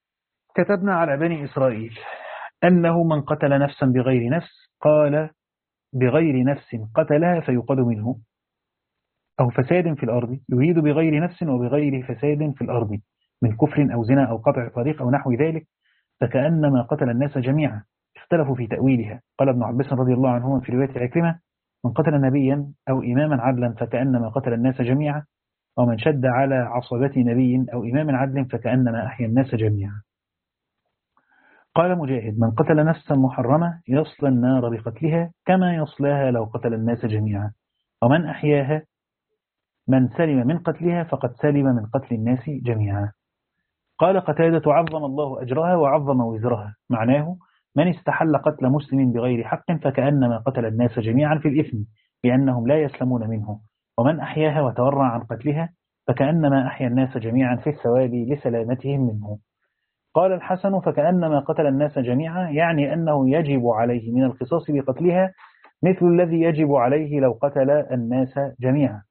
كتبنا على بني إسرائيل أنه من قتل نفسا بغير نفس قال بغير نفس قتلها فيقاد منه، أو فساد في الأرض يريد بغير نفس وبغير فساد في الأرض من كفر أو زنا أو قطع طريق أو نحو ذلك فكأنما قتل الناس جميعا. اختلفوا في تأويلها. قال ابن عباس رضي الله عنهما في رواية عكرمة: من قتل نبيا أو إماما عدلا فكأنما قتل الناس جميعا، ومن شد على عصبة نبي أو إمام عدل فكأنما أحيا الناس جميعا. قال مجاهد: من قتل نفسا محرمة يصلى النار بقتلها كما يصلاها لو قتل الناس جميعا، ومن أحياها من سلم من قتلها فقد سلم من قتل الناس جميعا. قال قتادة: عظم الله أجرها وعظم وزرها، معناه من استحل قتل مسلم بغير حق فكأنما قتل الناس جميعا في الإثم لأنهم لا يسلمون منه، ومن أحياها وتورع عن قتلها فكأنما أحيا الناس جميعا في الثواب لسلامتهم منه. قال الحسن: فكأنما قتل الناس جميعا يعني أنه يجب عليه من القصاص بقتلها مثل الذي يجب عليه لو قتل الناس جميعا.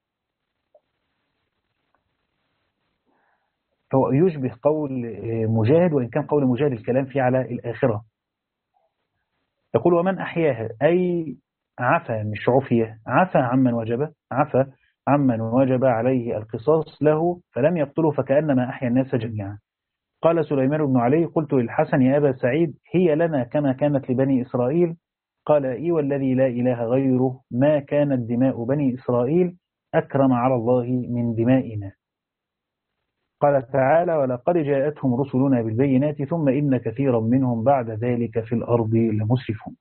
فهو يشبه قول مجاهد، وإن كان قول مجاهد الكلام فيه على الآخرة. يقول: ومن أحياها أي عفى، مش عفية، عفى عمن وجب عفى عمن وجب عليه القصاص له فلم يقتله فكأنما أحيا الناس جميعا. قال سليمان بن علي: قلت للحسن يا أبا سعيد هي لنا كما كانت لبني إسرائيل؟ قال: إي والذي لا إله غيره ما كانت دماء بني إسرائيل أكرم على الله من دمائنا. قال تعالى: ولقد جاءتهم رسلنا بالبينات ثم إن كثيرا منهم بعد ذلك في الأرض لمسرفون.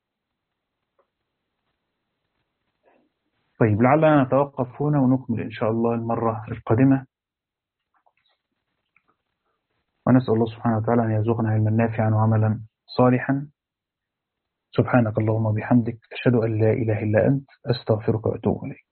طيب، لعلنا نتوقف هنا ونكمل إن شاء الله المرة القادمة، ونسأل الله سبحانه وتعالى أن يرزقنا علما نافعا وعملا صالحا. سبحانك اللهم وبحمدك، أشهد أن لا إله إلا أنت، أستغفرك وأتوب إليك.